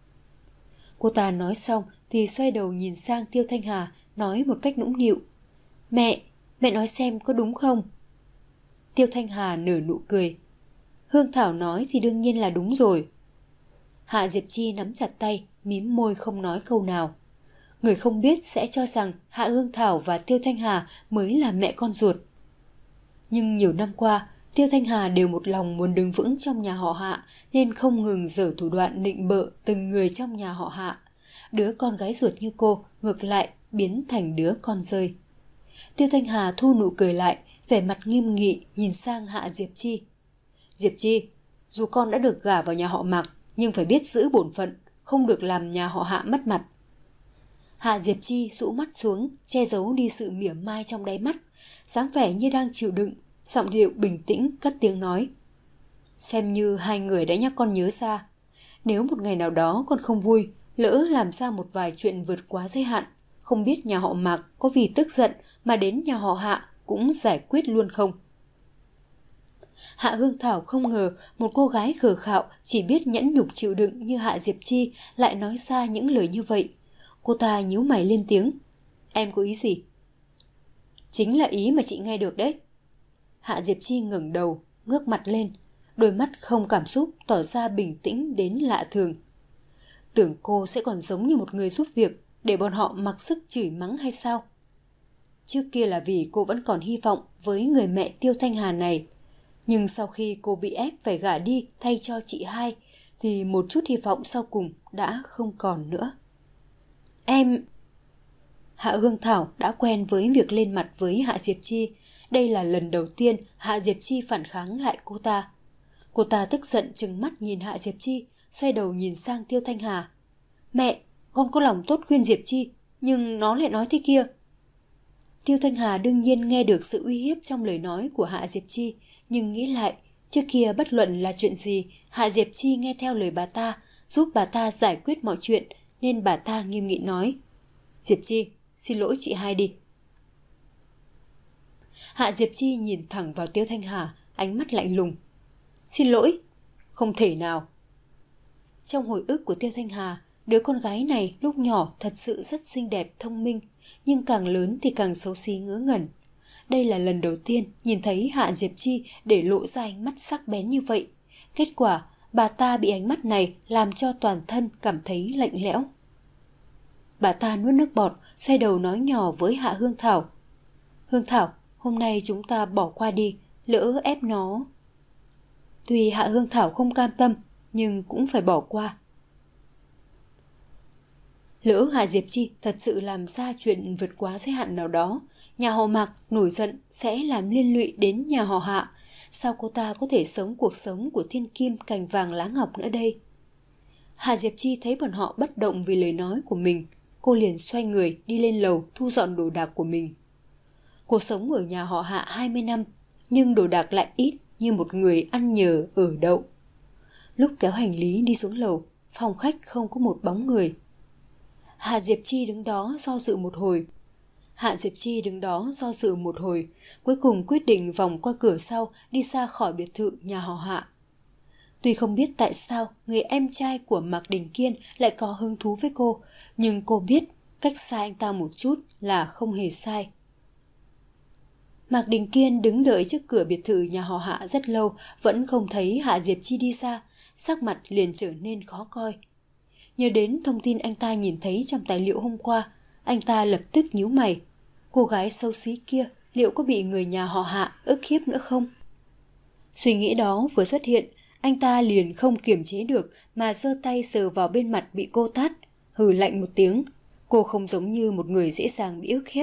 Cô ta nói xong thì xoay đầu nhìn sang Tiêu Thanh Hà, nói một cách nũng nịu. Mẹ, mẹ nói xem có đúng không? Tiêu Thanh Hà nở nụ cười. Hương Thảo nói thì đương nhiên là đúng rồi. Hạ Diệp Chi nắm chặt tay, mím môi không nói câu nào. Người không biết sẽ cho rằng Hạ Hương Thảo và Tiêu Thanh Hà mới là mẹ con ruột. Nhưng nhiều năm qua, Tiêu Thanh Hà đều một lòng muốn đứng vững trong nhà họ Hạ nên không ngừng giở thủ đoạn nịnh bợ từng người trong nhà họ Hạ. Đứa con gái ruột như cô ngược lại biến thành đứa con rơi. Tiêu Thanh Hà thu nụ cười lại, vẻ mặt nghiêm nghị nhìn sang Hạ Diệp Chi. Diệp Chi, dù con đã được gả vào nhà họ Mạc nhưng phải biết giữ bổn phận, không được làm nhà họ Hạ mất mặt. Hạ Diệp Chi rũ mắt xuống, che giấu đi sự mỉa mai trong đáy mắt, dáng vẻ như đang chịu đựng, giọng điệu bình tĩnh cất tiếng nói. Xem như hai người đã nhắc con nhớ ra. Nếu một ngày nào đó con không vui, lỡ làm ra một vài chuyện vượt quá giới hạn, không biết nhà họ Mạc có vì tức giận mà đến nhà họ Hạ cũng giải quyết luôn không? Hạ Hương Thảo không ngờ một cô gái khờ khạo chỉ biết nhẫn nhục chịu đựng như Hạ Diệp Chi lại nói ra những lời như vậy. Cô ta nhíu mày lên tiếng. Em có ý gì? Chính là ý mà chị nghe được đấy. Hạ Diệp Chi ngẩng đầu, ngước mặt lên, đôi mắt không cảm xúc tỏ ra bình tĩnh đến lạ thường. Tưởng cô sẽ còn giống như một người giúp việc để bọn họ mặc sức chửi mắng hay sao? Trước kia là vì cô vẫn còn hy vọng với người mẹ Tiêu Thanh Hà này. Nhưng sau khi cô bị ép phải gả đi thay cho chị hai, thì một chút hy vọng sau cùng đã không còn nữa. Em... Hạ Hương Thảo đã quen với việc lên mặt với Hạ Diệp Chi. Đây là lần đầu tiên Hạ Diệp Chi phản kháng lại cô ta. Cô ta tức giận trừng mắt nhìn Hạ Diệp Chi, xoay đầu nhìn sang Tiêu Thanh Hà. Mẹ, con có lòng tốt khuyên Diệp Chi, nhưng nó lại nói thế kia. Tiêu Thanh Hà đương nhiên nghe được sự uy hiếp trong lời nói của Hạ Diệp Chi, nhưng nghĩ lại, trước kia bất luận là chuyện gì, Hạ Diệp Chi nghe theo lời bà ta, giúp bà ta giải quyết mọi chuyện, nên bà ta nghiêm nghị nói. Diệp Chi, xin lỗi chị hai đi. Hạ Diệp Chi nhìn thẳng vào Tiêu Thanh Hà, ánh mắt lạnh lùng. Xin lỗi? Không thể nào. Trong hồi ức của Tiêu Thanh Hà, đứa con gái này lúc nhỏ thật sự rất xinh đẹp, thông minh, nhưng càng lớn thì càng xấu xí ngớ ngẩn. Đây là lần đầu tiên nhìn thấy Hạ Diệp Chi để lộ ra ánh mắt sắc bén như vậy. Kết quả, bà ta bị ánh mắt này làm cho toàn thân cảm thấy lạnh lẽo. Bà ta nuốt nước bọt, xoay đầu nói nhỏ với Hạ Hương Thảo. Hương Thảo, hôm nay chúng ta bỏ qua đi, lỡ ép nó. Tuy Hạ Hương Thảo không cam tâm, nhưng cũng phải bỏ qua. Lỡ Hạ Diệp Chi thật sự làm ra chuyện vượt quá giới hạn nào đó, nhà họ Mạc nổi giận sẽ làm liên lụy đến nhà họ Hạ. Sao cô ta có thể sống cuộc sống của thiên kim cành vàng lá ngọc nữa đây? Hạ Diệp Chi thấy bọn họ bất động vì lời nói của mình. Cô liền xoay người đi lên lầu thu dọn đồ đạc của mình. Cô sống ở nhà họ Hạ hai mươi năm, nhưng đồ đạc lại ít như một người ăn nhờ ở đậu. Lúc kéo hành lý đi xuống lầu, phòng khách không có một bóng người. Hạ Diệp Chi đứng đó do dự một hồi. Hạ Diệp Chi đứng đó do dự một hồi, cuối cùng quyết định vòng qua cửa sau đi ra khỏi biệt thự nhà họ Hạ. Tuy không biết tại sao người em trai của Mạc Đình Kiên lại có hứng thú với cô, nhưng cô biết cách xa anh ta một chút là không hề sai. Mạc Đình Kiên đứng đợi trước cửa biệt thự nhà họ Hạ rất lâu, vẫn không thấy Hạ Diệp Chi đi ra, sắc mặt liền trở nên khó coi. Nhớ đến thông tin anh ta nhìn thấy trong tài liệu hôm qua, anh ta lập tức nhíu mày. Cô gái xấu xí kia liệu có bị người nhà họ Hạ ức hiếp nữa không? Suy nghĩ đó vừa xuất hiện, anh ta liền không kiềm chế được mà giơ tay sờ vào bên mặt bị cô tát, hừ lạnh một tiếng. Cô không giống như một người dễ dàng bị ức hiếp.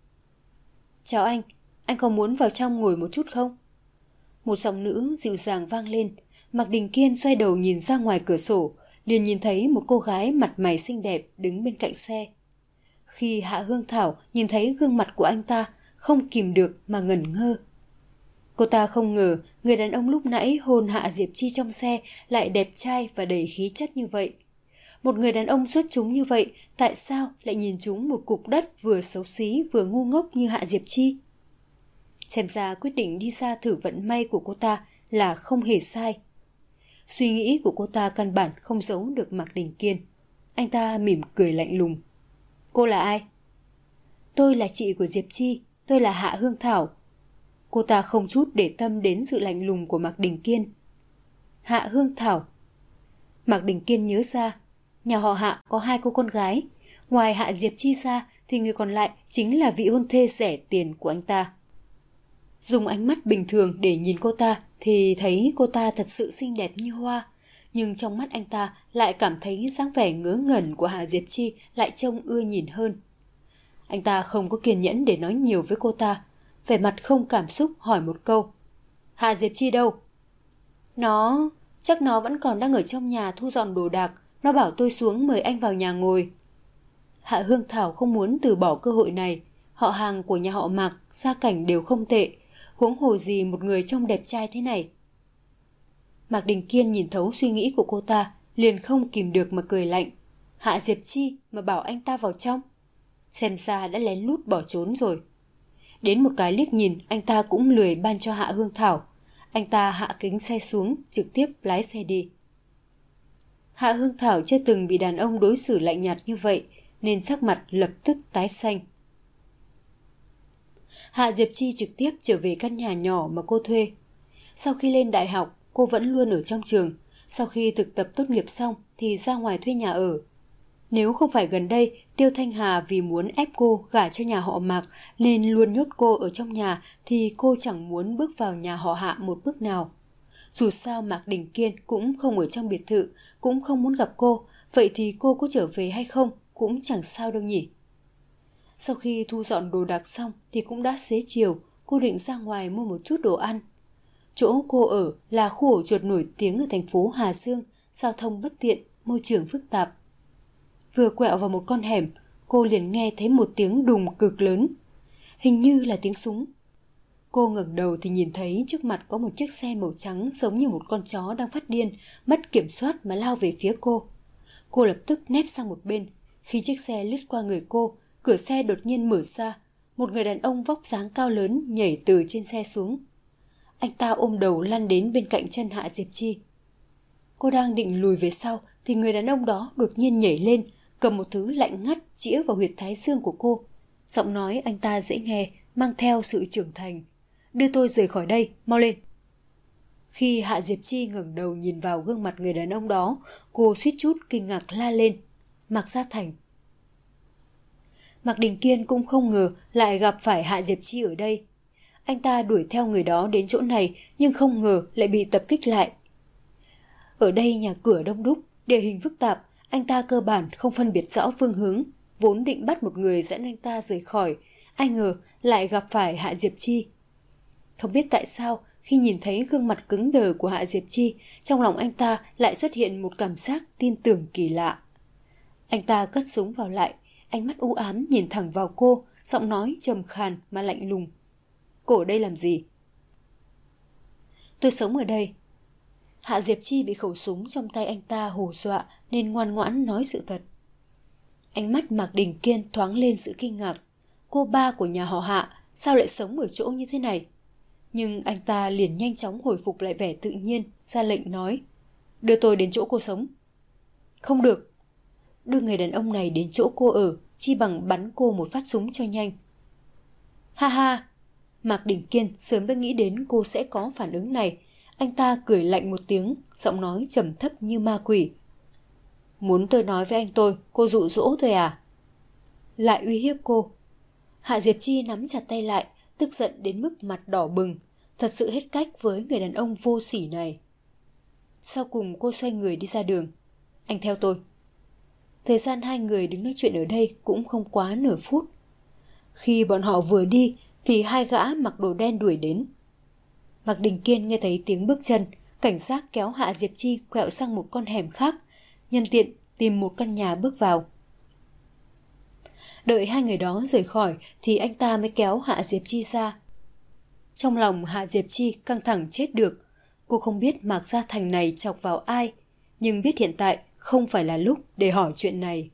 Chào anh, anh có muốn vào trong ngồi một chút không? Một giọng nữ dịu dàng vang lên. Mạc Đình Kiên xoay đầu nhìn ra ngoài cửa sổ, liền nhìn thấy một cô gái mặt mày xinh đẹp đứng bên cạnh xe. Khi Hạ Hương Thảo nhìn thấy gương mặt của anh ta, không kìm được mà ngẩn ngơ. Cô ta không ngờ người đàn ông lúc nãy hôn Hạ Diệp Chi trong xe lại đẹp trai và đầy khí chất như vậy. Một người đàn ông xuất chúng như vậy, tại sao lại nhìn chúng một cục đất vừa xấu xí vừa ngu ngốc như Hạ Diệp Chi? Xem ra quyết định đi ra thử vận may của cô ta là không hề sai. Suy nghĩ của cô ta căn bản không giấu được Mạc Đình Kiên. Anh ta mỉm cười lạnh lùng. Cô là ai? Tôi là chị của Diệp Chi, tôi là Hạ Hương Thảo. Cô ta không chút để tâm đến sự lạnh lùng của Mạc Đình Kiên. Hạ Hương Thảo. Mạc Đình Kiên nhớ ra, nhà họ Hạ có hai cô con gái. Ngoài Hạ Diệp Chi ra thì người còn lại chính là vị hôn thê rẻ tiền của anh ta. Dùng ánh mắt bình thường để nhìn cô ta thì thấy cô ta thật sự xinh đẹp như hoa. Nhưng trong mắt anh ta lại cảm thấy dáng vẻ ngớ ngẩn của Hạ Diệp Chi lại trông ưa nhìn hơn. Anh ta không có kiên nhẫn để nói nhiều với cô ta, vẻ mặt không cảm xúc hỏi một câu. Hạ Diệp Chi đâu? Nó... chắc nó vẫn còn đang ở trong nhà thu dọn đồ đạc, nó bảo tôi xuống mời anh vào nhà ngồi. Hạ Hương Thảo không muốn từ bỏ cơ hội này, họ hàng của nhà họ Mạc, gia cảnh đều không tệ, huống hồ gì một người trông đẹp trai thế này. Mạc Đình Kiên nhìn thấu suy nghĩ của cô ta, liền không kìm được mà cười lạnh. Hạ Diệp Chi mà bảo anh ta vào trong. Xem ra đã lén lút bỏ trốn rồi. Đến một cái liếc nhìn, anh ta cũng lười ban cho Hạ Hương Thảo. Anh ta hạ kính xe xuống, trực tiếp lái xe đi. Hạ Hương Thảo chưa từng bị đàn ông đối xử lạnh nhạt như vậy, nên sắc mặt lập tức tái xanh. Hạ Diệp Chi trực tiếp trở về căn nhà nhỏ mà cô thuê. Sau khi lên đại học, cô vẫn luôn ở trong trường. Sau khi thực tập tốt nghiệp xong thì ra ngoài thuê nhà ở. Nếu không phải gần đây, Tiêu Thanh Hà vì muốn ép cô gả cho nhà họ Mạc nên luôn nhốt cô ở trong nhà thì cô chẳng muốn bước vào nhà họ Hạ một bước nào. Dù sao Mạc Đình Kiên cũng không ở trong biệt thự, cũng không muốn gặp cô, vậy thì cô có trở về hay không cũng chẳng sao đâu nhỉ. Sau khi thu dọn đồ đạc xong thì cũng đã xế chiều, cô định ra ngoài mua một chút đồ ăn. Chỗ cô ở là khu ổ chuột nổi tiếng ở thành phố Hà Dương, giao thông bất tiện, môi trường phức tạp. Vừa quẹo vào một con hẻm, cô liền nghe thấy một tiếng đùng cực lớn. Hình như là tiếng súng. Cô ngẩng đầu thì nhìn thấy trước mặt có một chiếc xe màu trắng giống như một con chó đang phát điên, mất kiểm soát mà lao về phía cô. Cô lập tức nép sang một bên. Khi chiếc xe lướt qua người cô, cửa xe đột nhiên mở ra. Một người đàn ông vóc dáng cao lớn nhảy từ trên xe xuống. Anh ta ôm đầu lăn đến bên cạnh chân Hạ Diệp Chi. Cô đang định lùi về sau thì người đàn ông đó đột nhiên nhảy lên, cầm một thứ lạnh ngắt chĩa vào huyệt thái dương của cô. Giọng nói anh ta dễ nghe, mang theo sự trưởng thành. Đưa tôi rời khỏi đây, mau lên. Khi Hạ Diệp Chi ngẩng đầu nhìn vào gương mặt người đàn ông đó, cô suýt chút kinh ngạc la lên. Mạc Gia Thành. Mạc Đình Kiên cũng không ngờ lại gặp phải Hạ Diệp Chi ở đây. Anh ta đuổi theo người đó đến chỗ này nhưng không ngờ lại bị tập kích lại. Ở đây nhà cửa đông đúc, địa hình phức tạp, anh ta cơ bản không phân biệt rõ phương hướng, vốn định bắt một người dẫn anh ta rời khỏi, ai ngờ lại gặp phải Hạ Diệp Chi. Không biết tại sao, khi nhìn thấy gương mặt cứng đờ của Hạ Diệp Chi, trong lòng anh ta lại xuất hiện một cảm giác tin tưởng kỳ lạ. Anh ta cất súng vào lại, ánh mắt u ám nhìn thẳng vào cô, giọng nói trầm khàn mà lạnh lùng. Cô ở đây làm gì? Tôi sống ở đây. Hạ Diệp Chi bị khẩu súng trong tay anh ta hù dọa nên ngoan ngoãn nói sự thật. Ánh mắt Mạc Đình Kiên thoáng lên sự kinh ngạc. Cô ba của nhà họ Hạ sao lại sống ở chỗ như thế này? Nhưng anh ta liền nhanh chóng hồi phục lại vẻ tự nhiên, ra lệnh nói. Đưa tôi đến chỗ cô sống. Không được. Đưa người đàn ông này đến chỗ cô ở, chi bằng bắn cô một phát súng cho nhanh. Ha ha! Mạc Đình Kiên sớm đã nghĩ đến cô sẽ có phản ứng này. Anh ta cười lạnh một tiếng, giọng nói trầm thấp như ma quỷ. Muốn tôi nói với anh tôi, cô dụ dỗ tôi à? Lại uy hiếp cô. Hạ Diệp Chi nắm chặt tay lại, tức giận đến mức mặt đỏ bừng, thật sự hết cách với người đàn ông vô sỉ này. Sau cùng cô xoay người đi ra đường. Anh theo tôi. Thời gian hai người đứng nói chuyện ở đây cũng không quá nửa phút. Khi bọn họ vừa đi thì hai gã mặc đồ đen đuổi đến. Mạc Đình Kiên nghe thấy tiếng bước chân, cảnh giác kéo Hạ Diệp Chi quẹo sang một con hẻm khác, nhân tiện tìm một căn nhà bước vào. Đợi hai người đó rời khỏi thì anh ta mới kéo Hạ Diệp Chi ra. Trong lòng Hạ Diệp Chi căng thẳng chết được. Cô không biết Mạc Gia Thành này chọc vào ai, nhưng biết hiện tại không phải là lúc để hỏi chuyện này.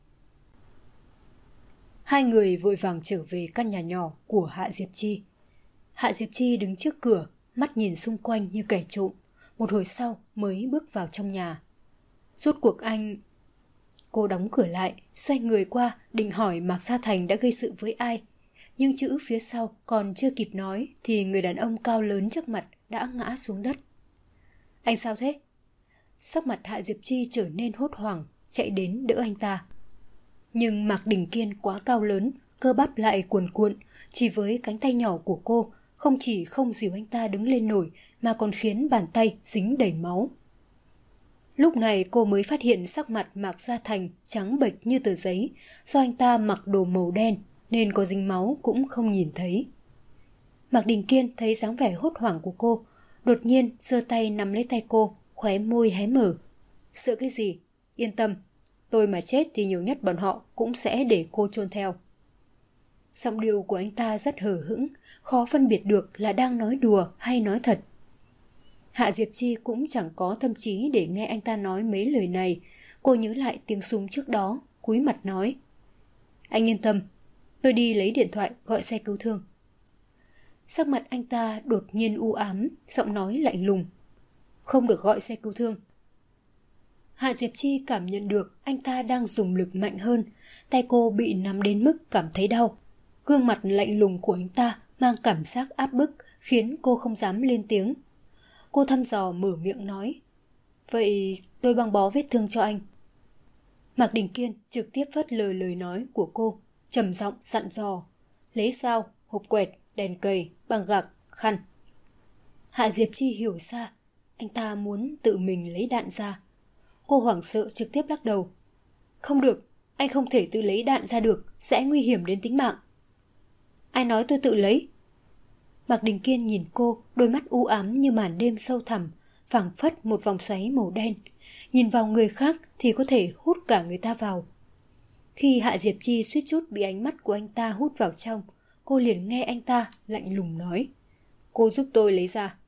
Hai người vội vàng trở về căn nhà nhỏ của Hạ Diệp Chi. Hạ Diệp Chi đứng trước cửa, mắt nhìn xung quanh như kẻ trộm, một hồi sau mới bước vào trong nhà. Rốt cuộc anh... Cô đóng cửa lại, xoay người qua định hỏi Mạc Gia Thành đã gây sự với ai. Nhưng chữ phía sau còn chưa kịp nói thì người đàn ông cao lớn trước mặt đã ngã xuống đất. Anh sao thế? Sắc mặt Hạ Diệp Chi trở nên hốt hoảng, chạy đến đỡ anh ta. Nhưng Mạc Đình Kiên quá cao lớn, cơ bắp lại cuồn cuộn, chỉ với cánh tay nhỏ của cô, không chỉ không dìu anh ta đứng lên nổi mà còn khiến bàn tay dính đầy máu. Lúc này cô mới phát hiện sắc mặt Mạc Gia Thành trắng bệch như tờ giấy, do anh ta mặc đồ màu đen nên có dính máu cũng không nhìn thấy. Mạc Đình Kiên thấy dáng vẻ hốt hoảng của cô, đột nhiên giơ tay nắm lấy tay cô, khóe môi hé mở. Sợ cái gì? Yên tâm, tôi mà chết thì nhiều nhất bọn họ cũng sẽ để cô chôn theo. Giọng điệu của anh ta rất hờ hững, khó phân biệt được là đang nói đùa hay nói thật. Hạ Diệp Chi cũng chẳng có tâm trí để nghe anh ta nói mấy lời này. Cô nhớ lại tiếng súng trước đó, cúi mặt nói. Anh yên tâm, tôi đi lấy điện thoại gọi xe cứu thương. Sắc mặt anh ta đột nhiên u ám, giọng nói lạnh lùng. Không được gọi xe cứu thương. Hạ Diệp Chi cảm nhận được anh ta đang dùng lực mạnh hơn, tay cô bị nắm đến mức cảm thấy đau. Gương mặt lạnh lùng của anh ta mang cảm giác áp bức khiến cô không dám lên tiếng. Cô thăm dò mở miệng nói. Vậy tôi băng bó vết thương cho anh. Mạc Đình Kiên trực tiếp phớt lờ lời nói của cô, trầm giọng dặn dò. Lấy dao, hộp quẹt, đèn cầy, băng gạc, khăn. Hạ Diệp Chi hiểu ra, anh ta muốn tự mình lấy đạn ra. Cô hoảng sợ trực tiếp lắc đầu. Không được, anh không thể tự lấy đạn ra được, sẽ nguy hiểm đến tính mạng. Ai nói tôi tự lấy? Mạc Đình Kiên nhìn cô, đôi mắt u ám như màn đêm sâu thẳm, phảng phất một vòng xoáy màu đen. Nhìn vào người khác thì có thể hút cả người ta vào. Khi Hạ Diệp Chi suýt chút bị ánh mắt của anh ta hút vào trong, cô liền nghe anh ta lạnh lùng nói. Cô giúp tôi lấy ra.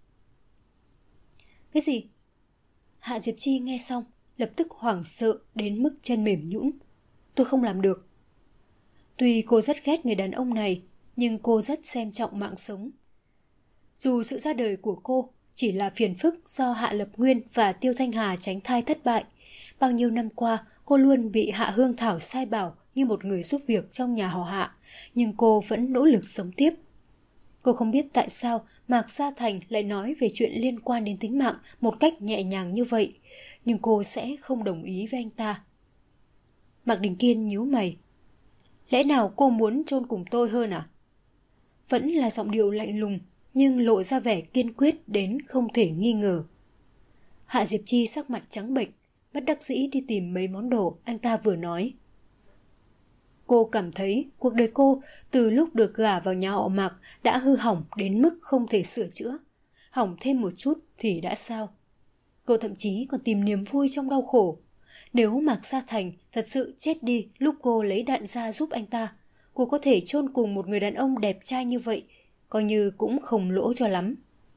Cái gì? Hạ Diệp Chi nghe xong, lập tức hoảng sợ đến mức chân mềm nhũn. Tôi không làm được. Tuy cô rất ghét người đàn ông này, nhưng cô rất xem trọng mạng sống. Dù sự ra đời của cô chỉ là phiền phức do Hạ Lập Nguyên và Tiêu Thanh Hà tránh thai thất bại, bao nhiêu năm qua cô luôn bị Hạ Hương Thảo sai bảo như một người giúp việc trong nhà họ Hạ, nhưng cô vẫn nỗ lực sống tiếp. Cô không biết tại sao Mạc Gia Thành lại nói về chuyện liên quan đến tính mạng một cách nhẹ nhàng như vậy, nhưng cô sẽ không đồng ý với anh ta. Mạc Đình Kiên nhíu mày. Lẽ nào cô muốn chôn cùng tôi hơn à? Vẫn là giọng điệu lạnh lùng, nhưng lộ ra vẻ kiên quyết đến không thể nghi ngờ. Hạ Diệp Chi sắc mặt trắng bệch, bất đắc dĩ đi tìm mấy món đồ anh ta vừa nói. Cô cảm thấy cuộc đời cô từ lúc được gả vào nhà họ Mạc đã hư hỏng đến mức không thể sửa chữa. Hỏng thêm một chút thì đã sao? Cô thậm chí còn tìm niềm vui trong đau khổ. Nếu Mạc Gia Thành thật sự chết đi lúc cô lấy đạn ra giúp anh ta, cô có thể chôn cùng một người đàn ông đẹp trai như vậy, coi như cũng không lỗ cho lắm.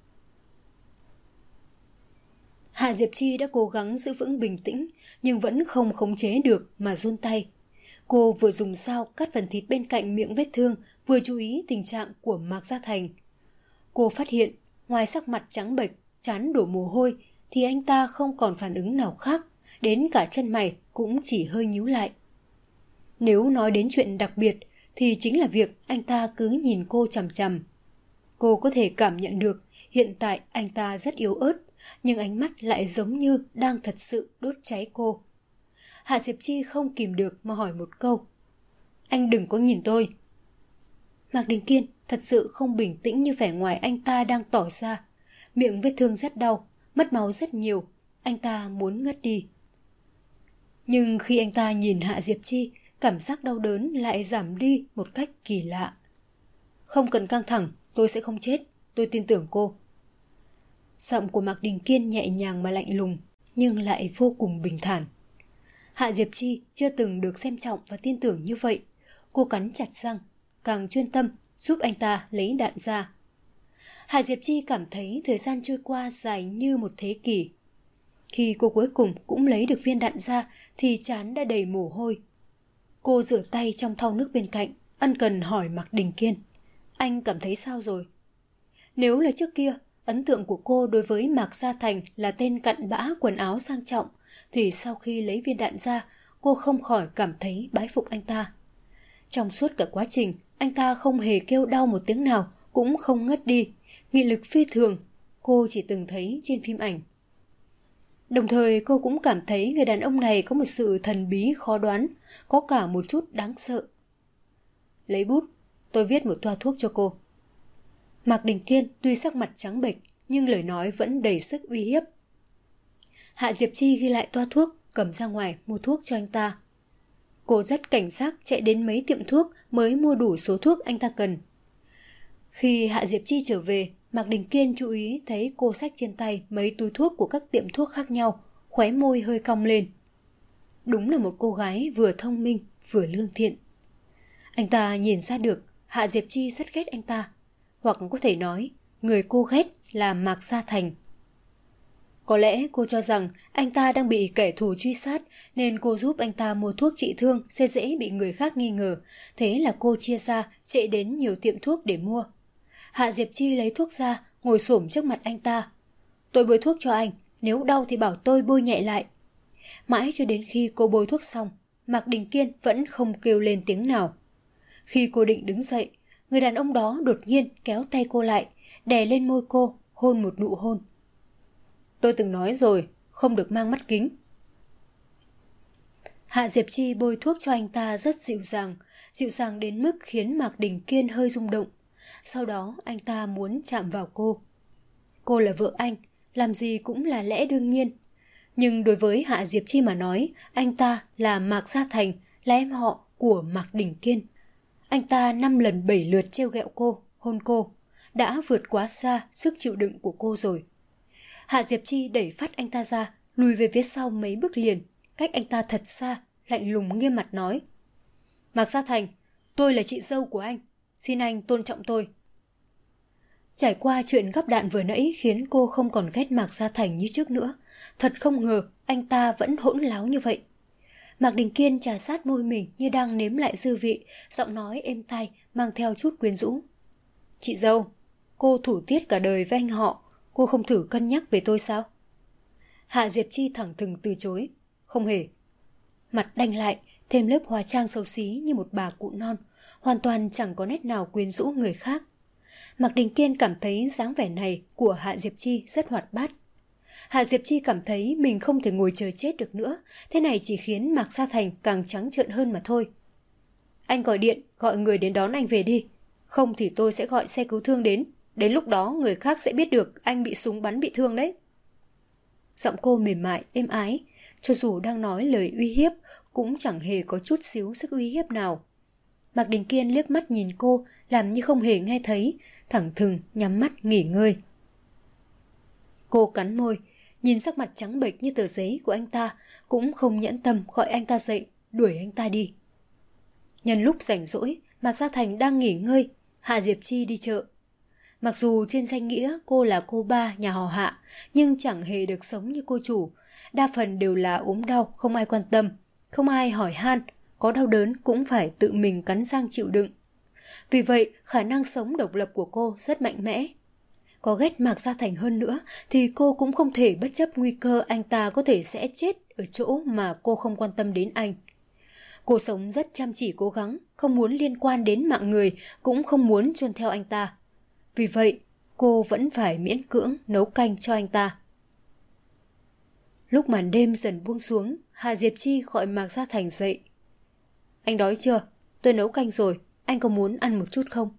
Hạ Diệp Chi đã cố gắng giữ vững bình tĩnh, nhưng vẫn không khống chế được mà run tay. Cô vừa dùng dao cắt phần thịt bên cạnh miệng vết thương, vừa chú ý tình trạng của Mạc Gia Thành. Cô phát hiện, ngoài sắc mặt trắng bệch, trán đổ mồ hôi, thì anh ta không còn phản ứng nào khác, đến cả chân mày cũng chỉ hơi nhíu lại. Nếu nói đến chuyện đặc biệt, thì chính là việc anh ta cứ nhìn cô chằm chằm. Cô có thể cảm nhận được hiện tại anh ta rất yếu ớt, nhưng ánh mắt lại giống như đang thật sự đốt cháy cô. Hạ Diệp Chi không kìm được mà hỏi một câu. Anh đừng có nhìn tôi. Mạc Đình Kiên thật sự không bình tĩnh như vẻ ngoài anh ta đang tỏ ra. Miệng vết thương rất đau, mất máu rất nhiều, anh ta muốn ngất đi. Nhưng khi anh ta nhìn Hạ Diệp Chi, cảm giác đau đớn lại giảm đi một cách kỳ lạ. Không cần căng thẳng, tôi sẽ không chết, tôi tin tưởng cô. Giọng của Mạc Đình Kiên nhẹ nhàng mà lạnh lùng, nhưng lại vô cùng bình thản. Hạ Diệp Chi chưa từng được xem trọng và tin tưởng như vậy. Cô cắn chặt răng, càng chuyên tâm giúp anh ta lấy đạn ra. Hạ Diệp Chi cảm thấy thời gian trôi qua dài như một thế kỷ. Khi cô cuối cùng cũng lấy được viên đạn ra thì trán đã đầy mồ hôi. Cô rửa tay trong thau nước bên cạnh, ân cần hỏi Mạc Đình Kiên. Anh cảm thấy sao rồi? Nếu là trước kia, ấn tượng của cô đối với Mạc Gia Thành là tên cặn bã quần áo sang trọng, thì sau khi lấy viên đạn ra, cô không khỏi cảm thấy bái phục anh ta. Trong suốt cả quá trình, anh ta không hề kêu đau một tiếng nào, cũng không ngất đi. Nghị lực phi thường, cô chỉ từng thấy trên phim ảnh. Đồng thời cô cũng cảm thấy người đàn ông này có một sự thần bí khó đoán, có cả một chút đáng sợ. Lấy bút, tôi viết một toa thuốc cho cô. Mạc Đình Kiên tuy sắc mặt trắng bệch, nhưng lời nói vẫn đầy sức uy hiếp. Hạ Diệp Chi ghi lại toa thuốc, cầm ra ngoài mua thuốc cho anh ta. Cô rất cảnh giác chạy đến mấy tiệm thuốc mới mua đủ số thuốc anh ta cần. Khi Hạ Diệp Chi trở về, Mạc Đình Kiên chú ý thấy cô xách trên tay mấy túi thuốc của các tiệm thuốc khác nhau, khóe môi hơi cong lên. Đúng là một cô gái vừa thông minh vừa lương thiện. Anh ta nhìn ra được Hạ Diệp Chi rất ghét anh ta, hoặc có thể nói người cô ghét là Mạc Gia Thành. Có lẽ cô cho rằng anh ta đang bị kẻ thù truy sát nên cô giúp anh ta mua thuốc trị thương sẽ dễ bị người khác nghi ngờ. Thế là cô chia ra chạy đến nhiều tiệm thuốc để mua. Hạ Diệp Chi lấy thuốc ra, ngồi xổm trước mặt anh ta. Tôi bôi thuốc cho anh, nếu đau thì bảo tôi bôi nhẹ lại. Mãi cho đến khi cô bôi thuốc xong, Mạc Đình Kiên vẫn không kêu lên tiếng nào. Khi cô định đứng dậy, người đàn ông đó đột nhiên kéo tay cô lại, đè lên môi cô, hôn một nụ hôn. Tôi từng nói rồi, không được mang mắt kính. Hạ Diệp Chi bôi thuốc cho anh ta rất dịu dàng, dịu dàng đến mức khiến Mạc Đình Kiên hơi rung động. Sau đó anh ta muốn chạm vào cô. Cô là vợ anh, làm gì cũng là lẽ đương nhiên. Nhưng đối với Hạ Diệp Chi mà nói, anh ta là Mạc Gia Thành, là em họ của Mạc Đình Kiên. Anh ta năm lần bảy lượt trêu ghẹo cô, hôn cô, đã vượt quá xa sức chịu đựng của cô rồi. Hạ Diệp Chi đẩy phát anh ta ra, lùi về phía sau mấy bước liền, cách anh ta thật xa, lạnh lùng nghiêm mặt nói. Mạc Gia Thành, tôi là chị dâu của anh, xin anh tôn trọng tôi. Trải qua chuyện gắp đạn vừa nãy khiến cô không còn ghét Mạc Gia Thành như trước nữa. Thật không ngờ anh ta vẫn hỗn láo như vậy. Mạc Đình Kiên trà sát môi mình như đang nếm lại dư vị, giọng nói êm tai mang theo chút quyến rũ. Chị dâu, cô thủ tiết cả đời với anh họ, cô không thử cân nhắc về tôi sao? Hạ Diệp Chi thẳng thừng từ chối. Không hề. Mặt đanh lại, thêm lớp hóa trang xấu xí như một bà cụ non, hoàn toàn chẳng có nét nào quyến rũ người khác. Mạc Đình Kiên cảm thấy dáng vẻ này của Hạ Diệp Chi rất hoạt bát. Hạ Diệp Chi cảm thấy mình không thể ngồi chờ chết được nữa, thế này chỉ khiến Mạc Gia Thành càng trắng trợn hơn mà thôi. Anh gọi điện, gọi người đến đón anh về đi. Không thì tôi sẽ gọi xe cứu thương đến. Đến lúc đó người khác sẽ biết được anh bị súng bắn bị thương đấy. Giọng cô mềm mại, êm ái, cho dù đang nói lời uy hiếp cũng chẳng hề có chút xíu sức uy hiếp nào. Mạc Đình Kiên liếc mắt nhìn cô, làm như không hề nghe thấy, thẳng thừng nhắm mắt nghỉ ngơi. Cô cắn môi, nhìn sắc mặt trắng bệch như tờ giấy của anh ta, cũng không nhẫn tâm gọi anh ta dậy, đuổi anh ta đi. Nhân lúc rảnh rỗi, Mạc Gia Thành đang nghỉ ngơi, Hạ Diệp Chi đi chợ. Mặc dù trên danh nghĩa cô là cô ba nhà họ Hạ, nhưng chẳng hề được sống như cô chủ. Đa phần đều là ốm đau, không ai quan tâm, không ai hỏi han, có đau đớn cũng phải tự mình cắn răng chịu đựng. Vì vậy, khả năng sống độc lập của cô rất mạnh mẽ. Có ghét Mạc Gia Thành hơn nữa thì cô cũng không thể bất chấp nguy cơ anh ta có thể sẽ chết ở chỗ mà cô không quan tâm đến anh. Cô sống rất chăm chỉ cố gắng, không muốn liên quan đến mạng người, cũng không muốn chôn theo anh ta. Vì vậy, cô vẫn phải miễn cưỡng nấu canh cho anh ta. Lúc màn đêm dần buông xuống, Hạ Diệp Chi gọi Mạc Gia Thành dậy. Anh đói chưa? Tôi nấu canh rồi, anh có muốn ăn một chút không?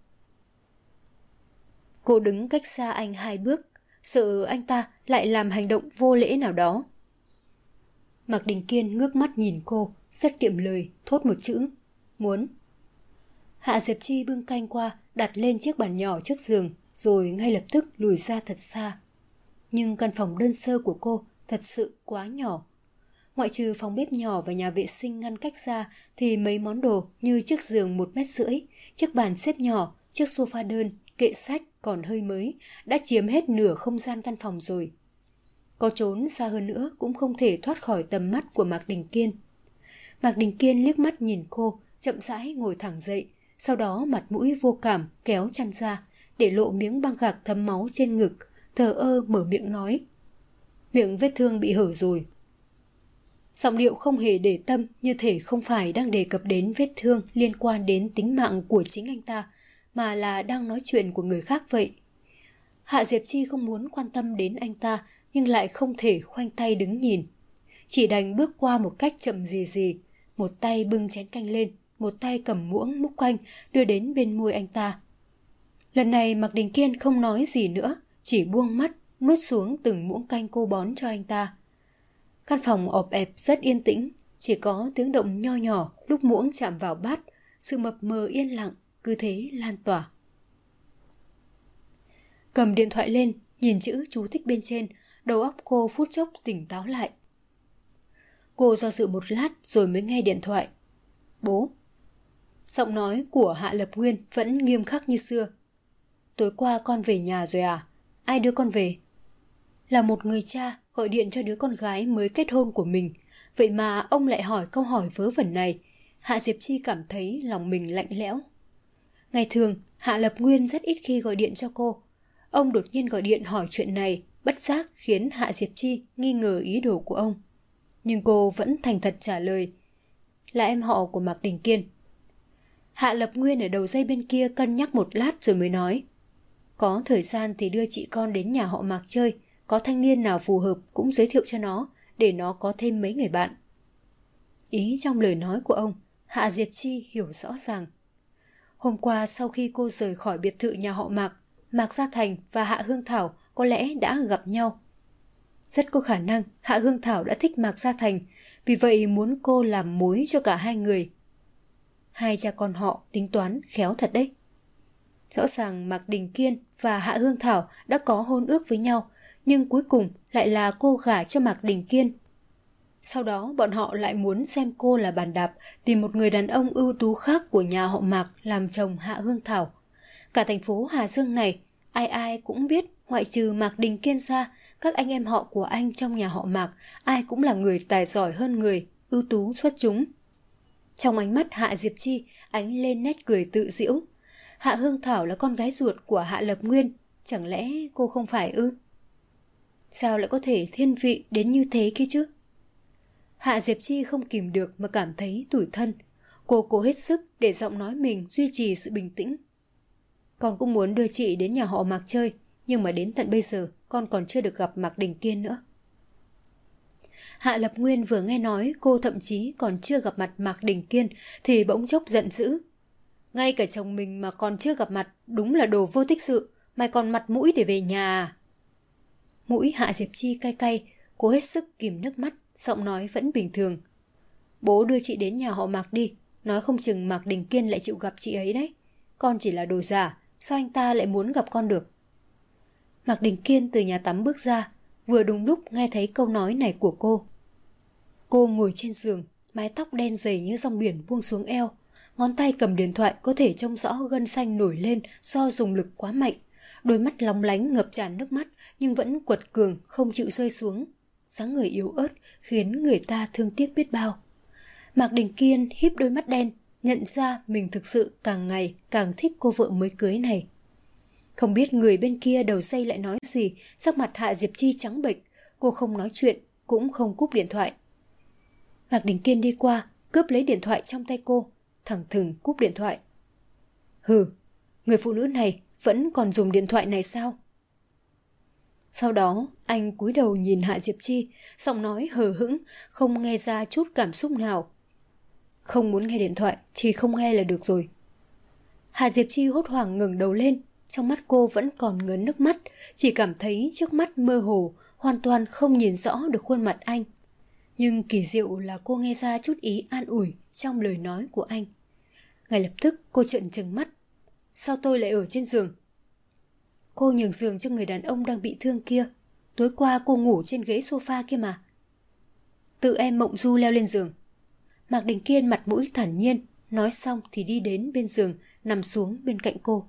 Cô đứng cách xa anh hai bước, sợ anh ta lại làm hành động vô lễ nào đó. Mạc Đình Kiên ngước mắt nhìn cô, rất kiệm lời, thốt một chữ, muốn. Hạ Diệp Chi bưng canh qua, đặt lên chiếc bàn nhỏ trước giường, rồi ngay lập tức lùi ra thật xa. Nhưng căn phòng đơn sơ của cô thật sự quá nhỏ. Ngoại trừ phòng bếp nhỏ và nhà vệ sinh ngăn cách ra thì mấy món đồ như chiếc giường một mét rưỡi, chiếc bàn xếp nhỏ, chiếc sofa đơn, kệ sách còn hơi mới đã chiếm hết nửa không gian căn phòng rồi. Có trốn xa hơn nữa cũng không thể thoát khỏi tầm mắt của Mạc Đình Kiên. Mạc Đình Kiên liếc mắt nhìn cô, chậm rãi ngồi thẳng dậy, sau đó mặt mũi vô cảm kéo chăn ra, để lộ miếng băng gạc thấm máu trên ngực, thờ ơ mở miệng nói. Miệng vết thương bị hở rồi. Giọng điệu không hề để tâm, như thể không phải đang đề cập đến vết thương liên quan đến tính mạng của chính anh ta, mà là đang nói chuyện của người khác vậy. Hạ Diệp Chi không muốn quan tâm đến anh ta, nhưng lại không thể khoanh tay đứng nhìn. Chỉ đành bước qua một cách chậm rì rì, một tay bưng chén canh lên, một tay cầm muỗng múc canh đưa đến bên môi anh ta. Lần này Mạc Đình Kiên không nói gì nữa, chỉ buông mắt, nuốt xuống từng muỗng canh cô bón cho anh ta. Căn phòng ọp ẹp rất yên tĩnh, chỉ có tiếng động nho nhỏ lúc muỗng chạm vào bát, sự mập mờ yên lặng, cứ thế lan tỏa. Cầm điện thoại lên, nhìn chữ chú thích bên trên, đầu óc cô phút chốc tỉnh táo lại. Cô do dự một lát rồi mới nghe điện thoại. Bố. Giọng nói của Hạ Lập Nguyên vẫn nghiêm khắc như xưa. Tối qua con về nhà rồi à? Ai đưa con về? Là một người cha gọi điện cho đứa con gái mới kết hôn của mình. Vậy mà ông lại hỏi câu hỏi vớ vẩn này. Hạ Diệp Chi cảm thấy lòng mình lạnh lẽo. Ngày thường, Hạ Lập Nguyên rất ít khi gọi điện cho cô. Ông đột nhiên gọi điện hỏi chuyện này, bất giác khiến Hạ Diệp Chi nghi ngờ ý đồ của ông. Nhưng cô vẫn thành thật trả lời. Là em họ của Mạc Đình Kiên. Hạ Lập Nguyên ở đầu dây bên kia cân nhắc một lát rồi mới nói. Có thời gian thì đưa chị con đến nhà họ Mạc chơi, có thanh niên nào phù hợp cũng giới thiệu cho nó, để nó có thêm mấy người bạn. Ý trong lời nói của ông, Hạ Diệp Chi hiểu rõ ràng. Hôm qua sau khi cô rời khỏi biệt thự nhà họ Mạc, Mạc Gia Thành và Hạ Hương Thảo có lẽ đã gặp nhau. Rất có khả năng Hạ Hương Thảo đã thích Mạc Gia Thành, vì vậy muốn cô làm mối cho cả hai người. Hai cha con họ tính toán khéo thật đấy. Rõ ràng Mạc Đình Kiên và Hạ Hương Thảo đã có hôn ước với nhau, nhưng cuối cùng lại là cô gả cho Mạc Đình Kiên. Sau đó bọn họ lại muốn xem cô là bàn đạp, tìm một người đàn ông ưu tú khác của nhà họ Mạc làm chồng Hạ Hương Thảo. Cả thành phố Hà Dương này, ai ai cũng biết, ngoại trừ Mạc Đình Kiên ra, các anh em họ của anh trong nhà họ Mạc, ai cũng là người tài giỏi hơn người, ưu tú xuất chúng. Trong ánh mắt Hạ Diệp Chi ánh lên nét cười tự giễu. Hạ Hương Thảo là con gái ruột của Hạ Lập Nguyên, chẳng lẽ cô không phải ư? Sao lại có thể thiên vị đến như thế kia chứ? Hạ Diệp Chi không kìm được mà cảm thấy tủi thân. Cô cố hết sức để giọng nói mình duy trì sự bình tĩnh. Con cũng muốn đưa chị đến nhà họ Mạc chơi, nhưng mà đến tận bây giờ con còn chưa được gặp Mạc Đình Kiên nữa. Hạ Lập Nguyên vừa nghe nói cô thậm chí còn chưa gặp mặt Mạc Đình Kiên thì bỗng chốc giận dữ. Ngay cả chồng mình mà còn chưa gặp mặt, đúng là đồ vô tích sự, mày còn mặt mũi để về nhà à? Mũi Hạ Diệp Chi cay cay, cố hết sức kìm nước mắt, giọng nói vẫn bình thường. Bố đưa chị đến nhà họ Mạc đi, nói không chừng Mạc Đình Kiên lại chịu gặp chị ấy đấy. Con chỉ là đồ giả, sao anh ta lại muốn gặp con được? Mạc Đình Kiên từ nhà tắm bước ra, vừa đúng lúc nghe thấy câu nói này của cô. Cô ngồi trên giường, mái tóc đen dày như dòng biển buông xuống eo, ngón tay cầm điện thoại có thể trông rõ gân xanh nổi lên do dùng lực quá mạnh. Đôi mắt lóng lánh ngập tràn nước mắt nhưng vẫn quật cường không chịu rơi xuống. Dáng người yếu ớt khiến người ta thương tiếc biết bao. Mạc Đình Kiên híp đôi mắt đen, nhận ra mình thực sự càng ngày càng thích cô vợ mới cưới này. Không biết người bên kia đầu dây lại nói gì, sắc mặt Hạ Diệp Chi trắng bệch, cô không nói chuyện, cũng không cúp điện thoại. Mạc Đình Kiên đi qua, cướp lấy điện thoại trong tay cô, thẳng thừng cúp điện thoại. Hừ, người phụ nữ này vẫn còn dùng điện thoại này sao? Sau đó, anh cúi đầu nhìn Hạ Diệp Chi, giọng nói hờ hững, không nghe ra chút cảm xúc nào. Không muốn nghe điện thoại thì không nghe là được rồi. Hạ Diệp Chi hốt hoảng ngẩng đầu lên, trong mắt cô vẫn còn ngấn nước mắt, chỉ cảm thấy trước mắt mơ hồ, hoàn toàn không nhìn rõ được khuôn mặt anh. Nhưng kỳ diệu là cô nghe ra chút ý an ủi trong lời nói của anh. Ngay lập tức cô trợn trừng mắt. Sao tôi lại ở trên giường? Cô nhường giường cho người đàn ông đang bị thương kia. Tối qua cô ngủ trên ghế sofa kia mà. Tự em mộng du leo lên giường. Mạc Đình Kiên mặt mũi thản nhiên, nói xong thì đi đến bên giường, nằm xuống bên cạnh cô.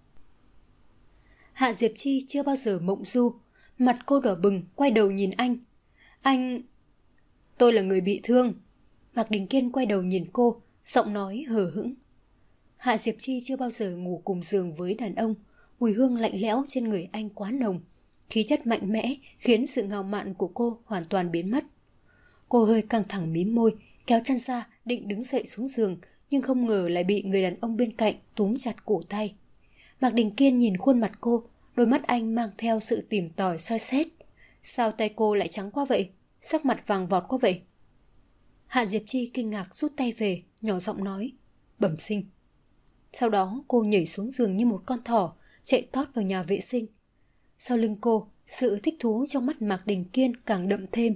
Hạ Diệp Chi chưa bao giờ mộng du, mặt cô đỏ bừng, quay đầu nhìn anh. Anh... Tôi là người bị thương. Mạc Đình Kiên quay đầu nhìn cô, giọng nói hờ hững. Hạ Diệp Chi chưa bao giờ ngủ cùng giường với đàn ông, mùi hương lạnh lẽo trên người anh quá nồng. Khí chất mạnh mẽ khiến sự ngạo mạn của cô hoàn toàn biến mất. Cô hơi căng thẳng mím môi, kéo chăn ra định đứng dậy xuống giường, nhưng không ngờ lại bị người đàn ông bên cạnh túm chặt cổ tay. Mạc Đình Kiên nhìn khuôn mặt cô, đôi mắt anh mang theo sự tìm tòi soi xét. Sao tay cô lại trắng quá vậy? Sắc mặt vàng vọt quá vậy? Hạ Diệp Chi kinh ngạc rút tay về, nhỏ giọng nói, bẩm sinh. Sau đó cô nhảy xuống giường như một con thỏ, chạy tót vào nhà vệ sinh. Sau lưng cô, sự thích thú trong mắt Mạc Đình Kiên càng đậm thêm.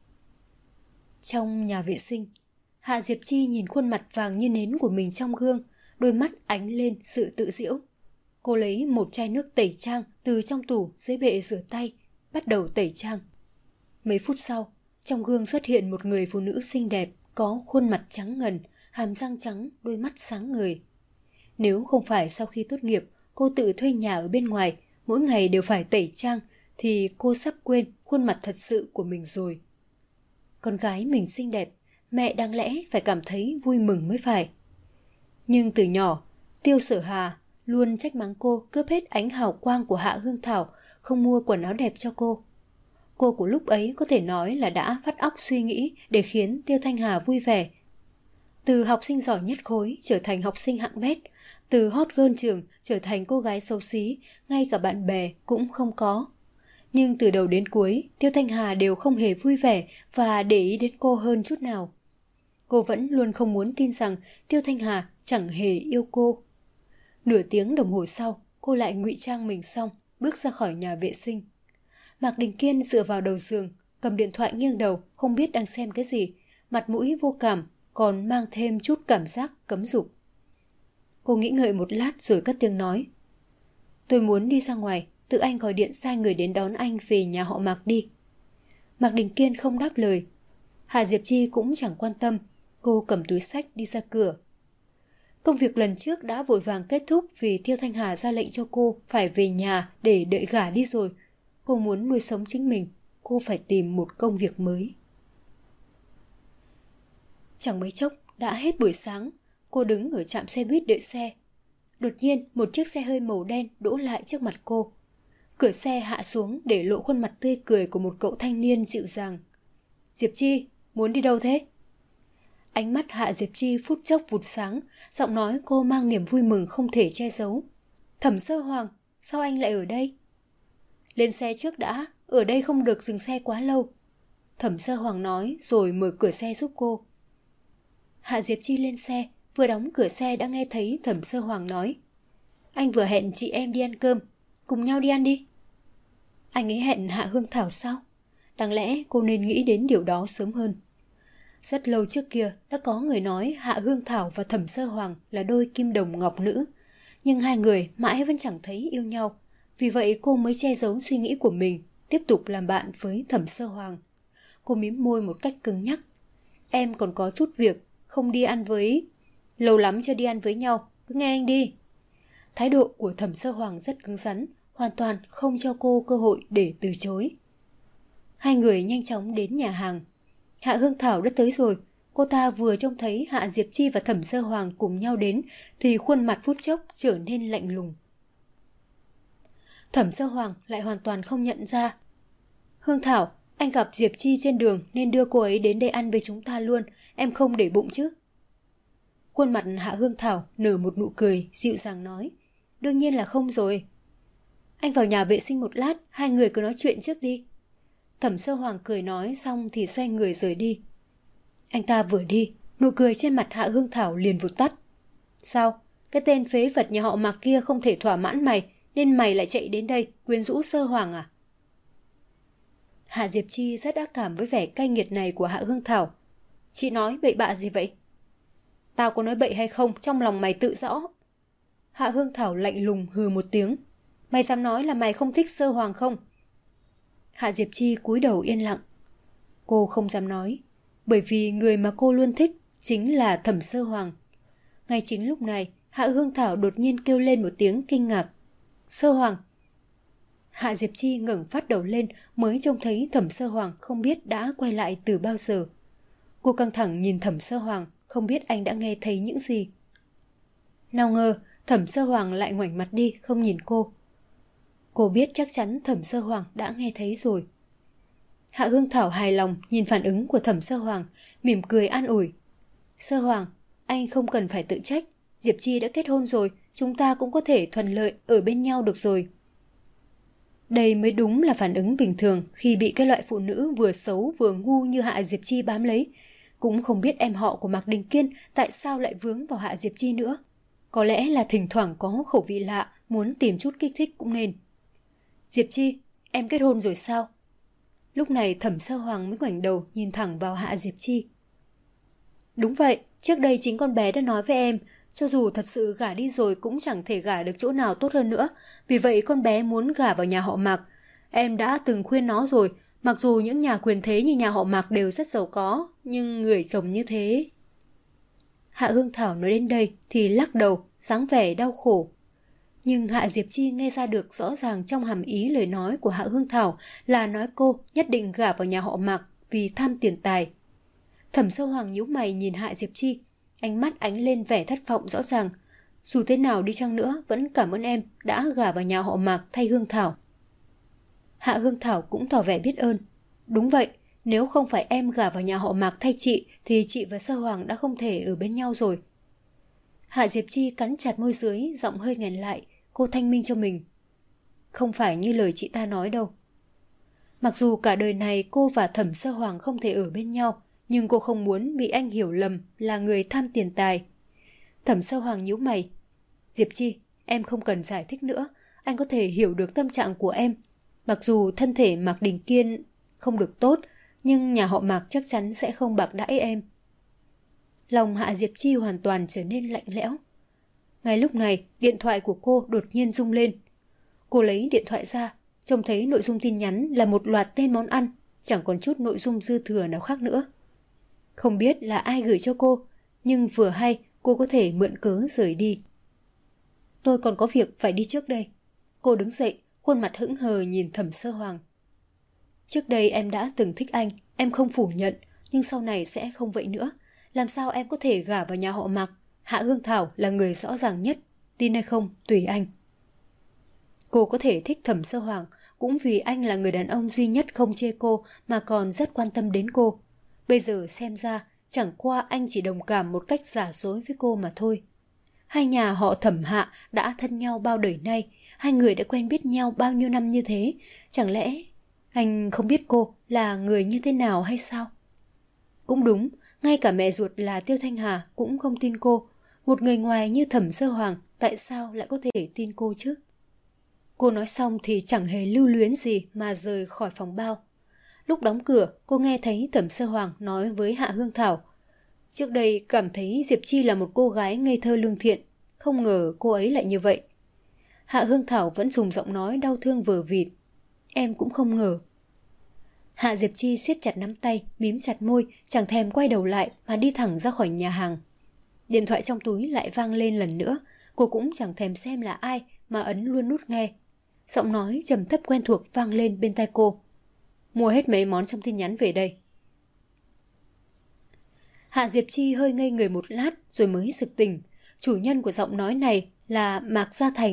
Trong nhà vệ sinh, Hạ Diệp Chi nhìn khuôn mặt vàng như nến của mình trong gương, đôi mắt ánh lên sự tự giễu. Cô lấy một chai nước tẩy trang từ trong tủ dưới bệ rửa tay, bắt đầu tẩy trang. Mấy phút sau, trong gương xuất hiện một người phụ nữ xinh đẹp, có khuôn mặt trắng ngần, hàm răng trắng, đôi mắt sáng ngời. Nếu không phải sau khi tốt nghiệp, cô tự thuê nhà ở bên ngoài, mỗi ngày đều phải tẩy trang, thì cô sắp quên khuôn mặt thật sự của mình rồi. Con gái mình xinh đẹp, mẹ đáng lẽ phải cảm thấy vui mừng mới phải. Nhưng từ nhỏ, Tiêu Sở Hà luôn trách mắng cô cướp hết ánh hào quang của Hạ Hương Thảo, không mua quần áo đẹp cho cô. Cô của lúc ấy có thể nói là đã vắt óc suy nghĩ để khiến Tiêu Thanh Hà vui vẻ. Từ học sinh giỏi nhất khối trở thành học sinh hạng bét, từ hot girl trường trở thành cô gái xấu xí, ngay cả bạn bè cũng không có. Nhưng từ đầu đến cuối, Tiêu Thanh Hà đều không hề vui vẻ và để ý đến cô hơn chút nào. Cô vẫn luôn không muốn tin rằng Tiêu Thanh Hà chẳng hề yêu cô. Nửa tiếng đồng hồ sau, cô lại ngụy trang mình xong, bước ra khỏi nhà vệ sinh. Mạc Đình Kiên dựa vào đầu giường, cầm điện thoại nghiêng đầu, không biết đang xem cái gì, mặt mũi vô cảm, còn mang thêm chút cảm giác cấm dục. Cô nghĩ ngợi một lát rồi cất tiếng nói. Tôi muốn đi ra ngoài, tự anh gọi điện sai người đến đón anh về nhà họ Mạc đi. Mạc Đình Kiên không đáp lời. Hạ Diệp Chi cũng chẳng quan tâm, cô cầm túi xách đi ra cửa. Công việc lần trước đã vội vàng kết thúc vì Tiêu Thanh Hà ra lệnh cho cô phải về nhà để đợi gả đi rồi. Cô muốn nuôi sống chính mình, cô phải tìm một công việc mới. Chẳng mấy chốc đã hết buổi sáng, cô đứng ở trạm xe buýt đợi xe. Đột nhiên một chiếc xe hơi màu đen đỗ lại trước mặt cô. Cửa xe hạ xuống để lộ khuôn mặt tươi cười của một cậu thanh niên dịu dàng. Diệp Chi, muốn đi đâu thế? Ánh mắt Hạ Diệp Chi phút chốc vụt sáng, giọng nói cô mang niềm vui mừng không thể che giấu. Thẩm Sơ Hoàng, sao anh lại ở đây? Lên xe trước đã, ở đây không được dừng xe quá lâu. Thẩm Sơ Hoàng nói rồi mở cửa xe giúp cô. Hạ Diệp Chi lên xe, vừa đóng cửa xe đã nghe thấy Thẩm Sơ Hoàng nói. Anh vừa hẹn chị em đi ăn cơm, cùng nhau đi ăn đi. Anh ấy hẹn Hạ Hương Thảo sao? Đáng lẽ cô nên nghĩ đến điều đó sớm hơn. Rất lâu trước kia đã có người nói Hạ Hương Thảo và Thẩm Sơ Hoàng là đôi kim đồng ngọc nữ. Nhưng hai người mãi vẫn chẳng thấy yêu nhau. Vì vậy cô mới che giấu suy nghĩ của mình, tiếp tục làm bạn với Thẩm Sơ Hoàng. Cô mím môi một cách cứng nhắc. Em còn có chút việc, không đi ăn với... Lâu lắm chưa đi ăn với nhau, cứ nghe anh đi. Thái độ của Thẩm Sơ Hoàng rất cứng rắn, hoàn toàn không cho cô cơ hội để từ chối. Hai người nhanh chóng đến nhà hàng. Hạ Hương Thảo đã tới rồi. Cô ta vừa trông thấy Hạ Diệp Chi và Thẩm Sơ Hoàng cùng nhau đến thì khuôn mặt phút chốc trở nên lạnh lùng. Thẩm Sơ Hoàng lại hoàn toàn không nhận ra. Hương Thảo, anh gặp Diệp Chi trên đường nên đưa cô ấy đến đây ăn với chúng ta luôn. Em không để bụng chứ? Khuôn mặt Hạ Hương Thảo nở một nụ cười, dịu dàng nói. Đương nhiên là không rồi. Anh vào nhà vệ sinh một lát, hai người cứ nói chuyện trước đi. Thẩm Sơ Hoàng cười nói xong thì xoay người rời đi. Anh ta vừa đi, nụ cười trên mặt Hạ Hương Thảo liền vụt tắt. Sao? Cái tên phế vật nhà họ Mạc kia không thể thỏa mãn mày, nên mày lại chạy đến đây quyến rũ Sơ Hoàng à? Hạ Diệp Chi rất ác cảm với vẻ cay nghiệt này của Hạ Hương Thảo. Chị nói bậy bạ gì vậy? Tao có nói bậy hay không, trong lòng mày tự rõ. Hạ Hương Thảo lạnh lùng hừ một tiếng. Mày dám nói là mày không thích Sơ Hoàng không? Hạ Diệp Chi cúi đầu yên lặng. Cô không dám nói, bởi vì người mà cô luôn thích chính là Thẩm Sơ Hoàng. Ngay chính lúc này, Hạ Hương Thảo đột nhiên kêu lên một tiếng kinh ngạc. Sơ Hoàng! Hạ Diệp Chi ngẩng phát đầu lên mới trông thấy Thẩm Sơ Hoàng không biết đã quay lại từ bao giờ. Cô căng thẳng nhìn Thẩm Sơ Hoàng, không biết anh đã nghe thấy những gì. Nào ngờ, Thẩm Sơ Hoàng lại ngoảnh mặt đi, không nhìn cô. Cô biết chắc chắn Thẩm Sơ Hoàng đã nghe thấy rồi. Hạ Hương Thảo hài lòng nhìn phản ứng của Thẩm Sơ Hoàng, mỉm cười an ủi. Sơ Hoàng, anh không cần phải tự trách. Diệp Chi đã kết hôn rồi, chúng ta cũng có thể thuận lợi ở bên nhau được rồi. Đây mới đúng là phản ứng bình thường khi bị cái loại phụ nữ vừa xấu vừa ngu như Hạ Diệp Chi bám lấy. Cũng không biết em họ của Mạc Đình Kiên tại sao lại vướng vào Hạ Diệp Chi nữa. Có lẽ là thỉnh thoảng có khẩu vị lạ, muốn tìm chút kích thích cũng nên. Diệp Chi, em kết hôn rồi sao? Lúc này Thẩm Sơ Hoàng mới ngoảnh đầu nhìn thẳng vào Hạ Diệp Chi. Đúng vậy, trước đây chính con bé đã nói với em, cho dù thật sự gả đi rồi cũng chẳng thể gả được chỗ nào tốt hơn nữa. Vì vậy con bé muốn gả vào nhà họ Mạc. Em đã từng khuyên nó rồi, mặc dù những nhà quyền thế như nhà họ Mạc đều rất giàu có, nhưng người chồng như thế... Hạ Hương Thảo nói đến đây thì lắc đầu, dáng vẻ đau khổ. Nhưng Hạ Diệp Chi nghe ra được rõ ràng trong hàm ý lời nói của Hạ Hương Thảo là nói cô nhất định gả vào nhà họ Mạc vì tham tiền tài. Thẩm Sơ Hoàng nhíu mày nhìn Hạ Diệp Chi, ánh mắt ánh lên vẻ thất vọng rõ ràng. Dù thế nào đi chăng nữa vẫn cảm ơn em đã gả vào nhà họ Mạc thay Hương Thảo. Hạ Hương Thảo cũng tỏ vẻ biết ơn. Đúng vậy, nếu không phải em gả vào nhà họ Mạc thay chị thì chị và Sơ Hoàng đã không thể ở bên nhau rồi. Hạ Diệp Chi cắn chặt môi dưới, giọng hơi nghẹn lại, cô thanh minh cho mình. Không phải như lời chị ta nói đâu. Mặc dù cả đời này cô và Thẩm Sơ Hoàng không thể ở bên nhau, nhưng cô không muốn bị anh hiểu lầm là người tham tiền tài. Thẩm Sơ Hoàng nhíu mày. Diệp Chi, em không cần giải thích nữa, anh có thể hiểu được tâm trạng của em. Mặc dù thân thể Mạc Đình Kiên không được tốt, nhưng nhà họ Mạc chắc chắn sẽ không bạc đãi em. Lòng Hạ Diệp Chi hoàn toàn trở nên lạnh lẽo. Ngay lúc này, điện thoại của cô đột nhiên rung lên. Cô lấy điện thoại ra, trông thấy nội dung tin nhắn là một loạt tên món ăn, chẳng còn chút nội dung dư thừa nào khác nữa. Không biết là ai gửi cho cô, nhưng vừa hay cô có thể mượn cớ rời đi. Tôi còn có việc phải đi trước đây. Cô đứng dậy, khuôn mặt hững hờ nhìn Thẩm Sơ Hoàng. Trước đây em đã từng thích anh, em không phủ nhận, nhưng sau này sẽ không vậy nữa. Làm sao em có thể gả vào nhà họ Mạc? Hạ Hương Thảo là người rõ ràng nhất, tin hay không, tùy anh. Cô có thể thích Thẩm Sơ Hoàng cũng vì anh là người đàn ông duy nhất không chê cô mà còn rất quan tâm đến cô. Bây giờ xem ra, chẳng qua anh chỉ đồng cảm một cách giả dối với cô mà thôi. Hai nhà họ Thẩm Hạ đã thân nhau bao đời nay, hai người đã quen biết nhau bao nhiêu năm như thế. Chẳng lẽ anh không biết cô là người như thế nào hay sao? Cũng đúng, ngay cả mẹ ruột là Tiêu Thanh Hà cũng không tin cô. Một người ngoài như Thẩm Sơ Hoàng tại sao lại có thể tin cô chứ? Cô nói xong thì chẳng hề lưu luyến gì mà rời khỏi phòng bao. Lúc đóng cửa, cô nghe thấy Thẩm Sơ Hoàng nói với Hạ Hương Thảo. Trước đây cảm thấy Diệp Chi là một cô gái ngây thơ lương thiện, không ngờ cô ấy lại như vậy. Hạ Hương Thảo vẫn dùng giọng nói đau thương vờ vịt. Em cũng không ngờ. Hạ Diệp Chi siết chặt nắm tay, mím chặt môi, chẳng thèm quay đầu lại mà đi thẳng ra khỏi nhà hàng. Điện thoại trong túi lại vang lên lần nữa, cô cũng chẳng thèm xem là ai mà ấn luôn nút nghe. Giọng nói trầm thấp quen thuộc vang lên bên tai cô. Mua hết mấy món trong tin nhắn về đây. Hạ Diệp Chi hơi ngây người một lát rồi mới sực tỉnh. Chủ nhân của giọng nói này là Mạc Gia Thành.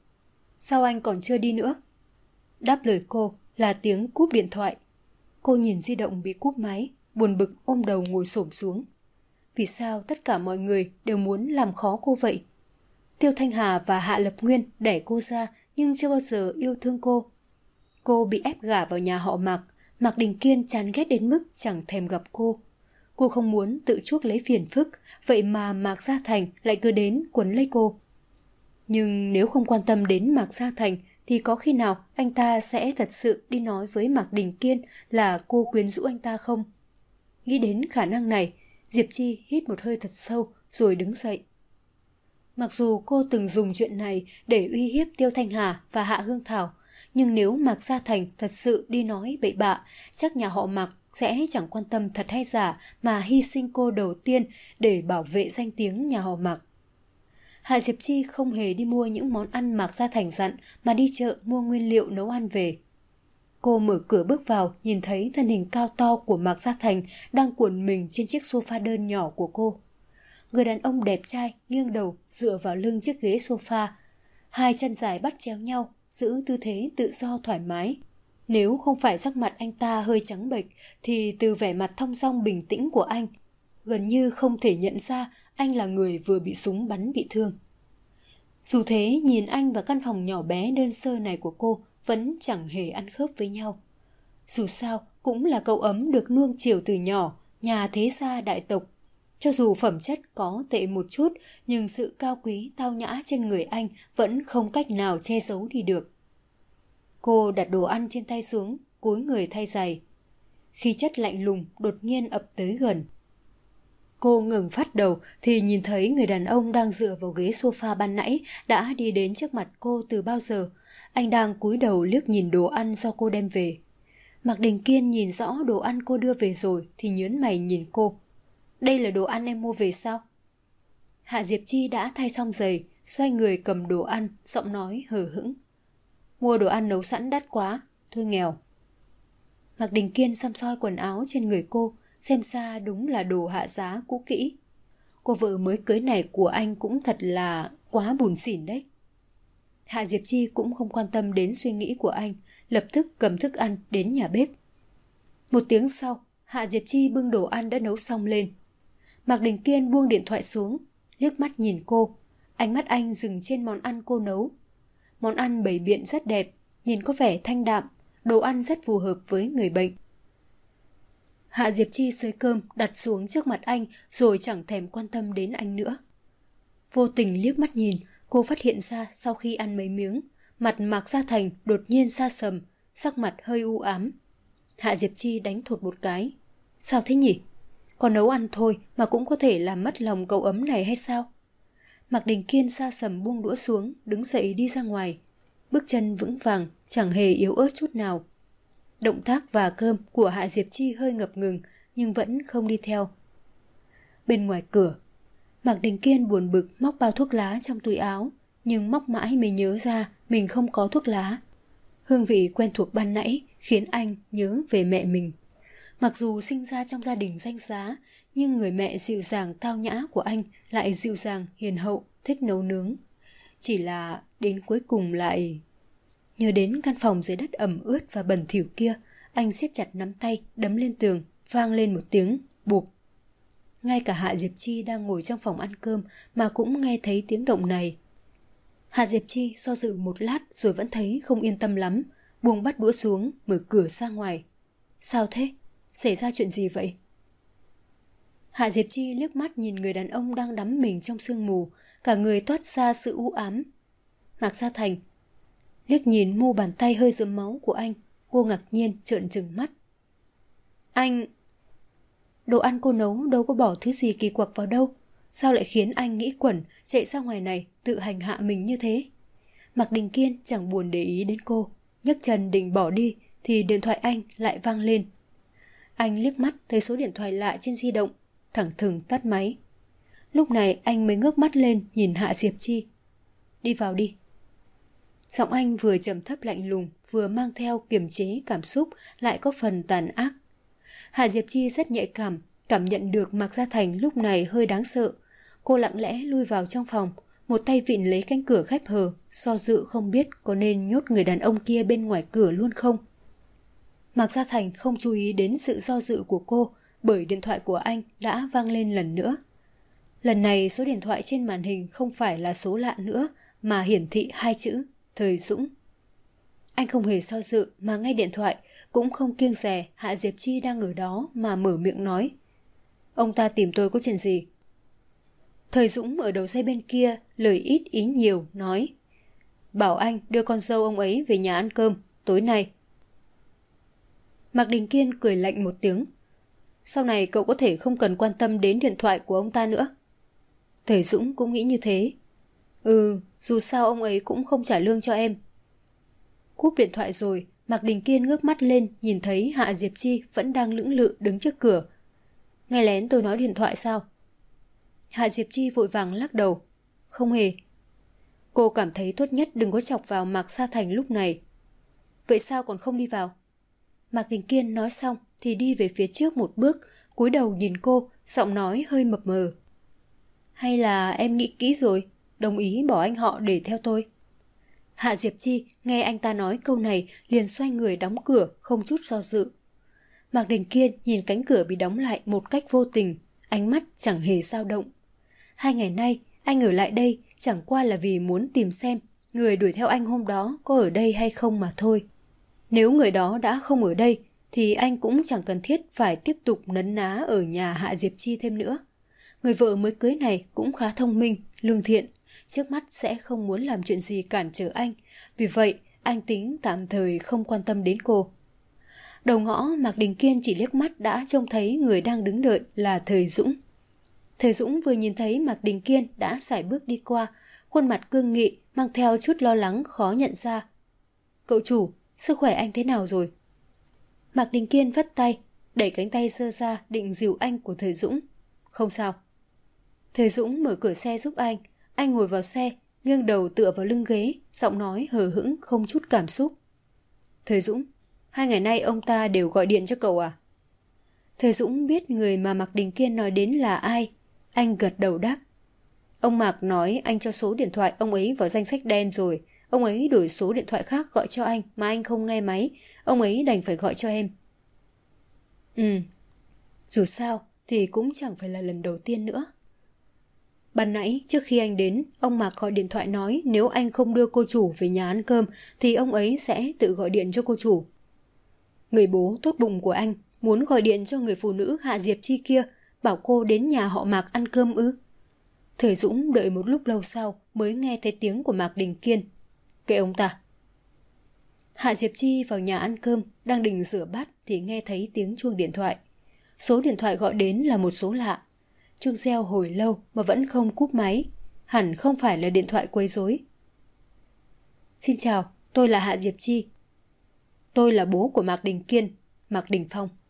Sao anh còn chưa đi nữa? Đáp lời cô là tiếng cúp điện thoại. Cô nhìn di động bị cúp máy, buồn bực ôm đầu ngồi xổm xuống. Vì sao tất cả mọi người đều muốn làm khó cô vậy? Tiêu Thanh Hà và Hạ Lập Nguyên đẩy cô ra nhưng chưa bao giờ yêu thương cô. Cô bị ép gả vào nhà họ Mạc, Mạc Đình Kiên chán ghét đến mức chẳng thèm gặp cô. Cô không muốn tự chuốc lấy phiền phức, vậy mà Mạc Gia Thành lại cứ đến quấn lấy cô. Nhưng nếu không quan tâm đến Mạc Gia Thành thì có khi nào anh ta sẽ thật sự đi nói với Mạc Đình Kiên là cô quyến rũ anh ta không? Nghĩ đến khả năng này, Diệp Chi hít một hơi thật sâu rồi đứng dậy. Mặc dù cô từng dùng chuyện này để uy hiếp Tiêu Thanh Hà và Hạ Hương Thảo, nhưng nếu Mạc Gia Thành thật sự đi nói bậy bạ, chắc nhà họ Mạc sẽ chẳng quan tâm thật hay giả mà hy sinh cô đầu tiên để bảo vệ danh tiếng nhà họ Mạc. Hạ Diệp Chi không hề đi mua những món ăn Mạc Gia Thành dặn mà đi chợ mua nguyên liệu nấu ăn về. Cô mở cửa bước vào, nhìn thấy thân hình cao to của Mạc Gia Thành đang cuộn mình trên chiếc sofa đơn nhỏ của cô. Người đàn ông đẹp trai nghiêng đầu dựa vào lưng chiếc ghế sofa, hai chân dài bắt chéo nhau, giữ tư thế tự do thoải mái. Nếu không phải sắc mặt anh ta hơi trắng bệch thì từ vẻ mặt thong dong bình tĩnh của anh, gần như không thể nhận ra anh là người vừa bị súng bắn bị thương. Dù thế, nhìn anh và căn phòng nhỏ bé đơn sơ này của cô vẫn chẳng hề ăn khớp với nhau. Dù sao, cũng là cậu ấm được nuông chiều từ nhỏ, nhà thế gia đại tộc. Cho dù phẩm chất có tệ một chút, nhưng sự cao quý tao nhã trên người anh vẫn không cách nào che giấu đi được. Cô đặt đồ ăn trên tay xuống, cúi người thay giày. Khí chất lạnh lùng đột nhiên ập tới gần. Cô ngừng phát đầu thì nhìn thấy người đàn ông đang dựa vào ghế sofa ban nãy đã đi đến trước mặt cô từ bao giờ. Anh đang cúi đầu liếc nhìn đồ ăn do cô đem về. Mạc Đình Kiên nhìn rõ đồ ăn cô đưa về rồi thì nhớn mày nhìn cô. Đây là đồ ăn em mua về sao? Hạ Diệp Chi đã thay xong giày, xoay người cầm đồ ăn, giọng nói hờ hững. Mua đồ ăn nấu sẵn đắt quá, thôi nghèo. Mạc Đình Kiên xăm soi quần áo trên người cô, xem ra đúng là đồ hạ giá cũ kỹ. Cô vợ mới cưới này của anh cũng thật là quá bùn xỉn đấy. Hạ Diệp Chi cũng không quan tâm đến suy nghĩ của anh, lập tức cầm thức ăn đến nhà bếp. Một tiếng sau, Hạ Diệp Chi bưng đồ ăn đã nấu xong lên. Mạc Đình Kiên buông điện thoại xuống, liếc mắt nhìn cô. Ánh mắt anh dừng trên món ăn cô nấu. Món ăn bày biện rất đẹp, nhìn có vẻ thanh đạm, đồ ăn rất phù hợp với người bệnh. Hạ Diệp Chi xới cơm đặt xuống trước mặt anh rồi chẳng thèm quan tâm đến anh nữa. Vô tình liếc mắt nhìn, cô phát hiện ra sau khi ăn mấy miếng, mặt Mạc Gia Thành đột nhiên sa sầm, sắc mặt hơi u ám. Hạ Diệp Chi đánh thụt một cái. Sao thế nhỉ? Còn nấu ăn thôi mà cũng có thể làm mất lòng cậu ấm này hay sao? Mạc Đình Kiên sa sầm buông đũa xuống, đứng dậy đi ra ngoài. Bước chân vững vàng, chẳng hề yếu ớt chút nào. Động tác và cơm của Hạ Diệp Chi hơi ngập ngừng nhưng vẫn không đi theo. Bên ngoài cửa, Mạc Đình Kiên buồn bực móc bao thuốc lá trong túi áo, nhưng móc mãi mới nhớ ra mình không có thuốc lá. Hương vị quen thuộc ban nãy khiến anh nhớ về mẹ mình. Mặc dù sinh ra trong gia đình danh giá, nhưng người mẹ dịu dàng tao nhã của anh lại dịu dàng hiền hậu, thích nấu nướng. Chỉ là đến cuối cùng lại... Nhớ đến căn phòng dưới đất ẩm ướt và bẩn thỉu kia, anh siết chặt nắm tay đấm lên tường, vang lên một tiếng bụp. ngay cả Hạ Diệp Chi đang ngồi trong phòng ăn cơm mà cũng nghe thấy tiếng động này. Hạ Diệp Chi do dự một lát rồi vẫn thấy không yên tâm lắm, buông bát đũa xuống, mở cửa ra ngoài. Sao thế? Xảy ra chuyện gì vậy? Hạ Diệp Chi liếc mắt nhìn người đàn ông đang đắm mình trong sương mù, cả người toát ra sự u ám. Mạc Gia Thành. Liếc nhìn mu bàn tay hơi rớm máu của anh, cô ngạc nhiên trợn trừng mắt. Anh... Đồ ăn cô nấu đâu có bỏ thứ gì kỳ quặc vào đâu. Sao lại khiến anh nghĩ quẩn chạy ra ngoài này tự hành hạ mình như thế? Mạc Đình Kiên chẳng buồn để ý đến cô, nhấc chân định bỏ đi thì điện thoại anh lại vang lên. Anh liếc mắt thấy số điện thoại lạ trên di động, thẳng thừng tắt máy. Lúc này anh mới ngước mắt lên nhìn Hạ Diệp Chi. Đi vào đi. Giọng anh vừa trầm thấp lạnh lùng, vừa mang theo kiềm chế cảm xúc, lại có phần tàn ác. Hạ Diệp Chi rất nhạy cảm, cảm nhận được Mạc Gia Thành lúc này hơi đáng sợ. Cô lặng lẽ lui vào trong phòng, một tay vịn lấy cánh cửa khép hờ, do dự không biết có nên nhốt người đàn ông kia bên ngoài cửa luôn không. Mạc Gia Thành không chú ý đến sự do dự của cô, bởi điện thoại của anh đã vang lên lần nữa. Lần này số điện thoại trên màn hình không phải là số lạ nữa, mà hiển thị hai chữ Thời Dũng. Anh không hề do dự mà ngay điện thoại, cũng không kiêng dè Hạ Diệp Chi đang ở đó mà mở miệng nói. Ông ta tìm tôi có chuyện gì? Thời Dũng ở đầu dây bên kia, lời ít ý nhiều, nói. Bảo anh đưa con dâu ông ấy về nhà ăn cơm, tối nay. Mạc Đình Kiên cười lạnh một tiếng. Sau này cậu có thể không cần quan tâm đến điện thoại của ông ta nữa. Thời Dũng cũng nghĩ như thế. Ừ, dù sao ông ấy cũng không trả lương cho em. Cúp điện thoại rồi, Mạc Đình Kiên ngước mắt lên nhìn thấy Hạ Diệp Chi vẫn đang lưỡng lự đứng trước cửa. Nghe lén tôi nói điện thoại sao? Hạ Diệp Chi vội vàng lắc đầu. Không hề. Cô cảm thấy tốt nhất đừng có chọc vào Mạc Gia Thành lúc này. Vậy sao còn không đi vào? Mạc Đình Kiên nói xong thì đi về phía trước một bước, cúi đầu nhìn cô, giọng nói hơi mập mờ. Hay là em nghĩ kỹ rồi, đồng ý bỏ anh họ để theo tôi? Hạ Diệp Chi nghe anh ta nói câu này liền xoay người đóng cửa, không chút do dự. Mạc Đình Kiên nhìn cánh cửa bị đóng lại một cách vô tình, ánh mắt chẳng hề dao động. Hai ngày nay anh ở lại đây chẳng qua là vì muốn tìm xem người đuổi theo anh hôm đó có ở đây hay không mà thôi. Nếu người đó đã không ở đây thì anh cũng chẳng cần thiết phải tiếp tục nấn ná ở nhà Hạ Diệp Chi thêm nữa. Người vợ mới cưới này cũng khá thông minh, lương thiện, trước mắt sẽ không muốn làm chuyện gì cản trở anh, vì vậy anh tính tạm thời không quan tâm đến cô. Đầu ngõ, Mạc Đình Kiên chỉ liếc mắt đã trông thấy người đang đứng đợi là Thời Dũng. Thời Dũng vừa nhìn thấy Mạc Đình Kiên đã sải bước đi qua, khuôn mặt cương nghị mang theo chút lo lắng khó nhận ra. Cậu chủ, sức khỏe anh thế nào rồi? Mạc Đình Kiên vất tay, đẩy cánh tay giơ ra định dìu anh của Thời Dũng. Không sao. Thời Dũng mở cửa xe giúp anh, anh ngồi vào xe, nghiêng đầu tựa vào lưng ghế, giọng nói hờ hững không chút cảm xúc. Thời Dũng, hai ngày nay ông ta đều gọi điện cho cậu à? Thời Dũng biết người mà Mạc Đình Kiên nói đến là ai, anh gật đầu đáp. Ông Mạc nói anh cho số điện thoại ông ấy vào danh sách đen rồi, ông ấy đổi số điện thoại khác gọi cho anh mà anh không nghe máy, ông ấy đành phải gọi cho em. Ừ, dù sao thì cũng chẳng phải là lần đầu tiên nữa. Ban nãy trước khi anh đến, ông Mạc gọi điện thoại nói nếu anh không đưa cô chủ về nhà ăn cơm thì ông ấy sẽ tự gọi điện cho cô chủ. Người bố tốt bụng của anh muốn gọi điện cho người phụ nữ Hạ Diệp Chi kia, bảo cô đến nhà họ Mạc ăn cơm ư? Thời Dũng đợi một lúc lâu sau mới nghe thấy tiếng của Mạc Đình Kiên. Kệ ông ta. Hạ Diệp Chi vào nhà ăn cơm, đang định rửa bát thì nghe thấy tiếng chuông điện thoại. Số điện thoại gọi đến là một số lạ. Chuông reo hồi lâu mà vẫn không cúp máy, hẳn không phải là điện thoại quấy rối. Xin chào, tôi là Hạ Diệp Chi. Tôi là bố của Mạc Đình Kiên, Mạc Đình Phong.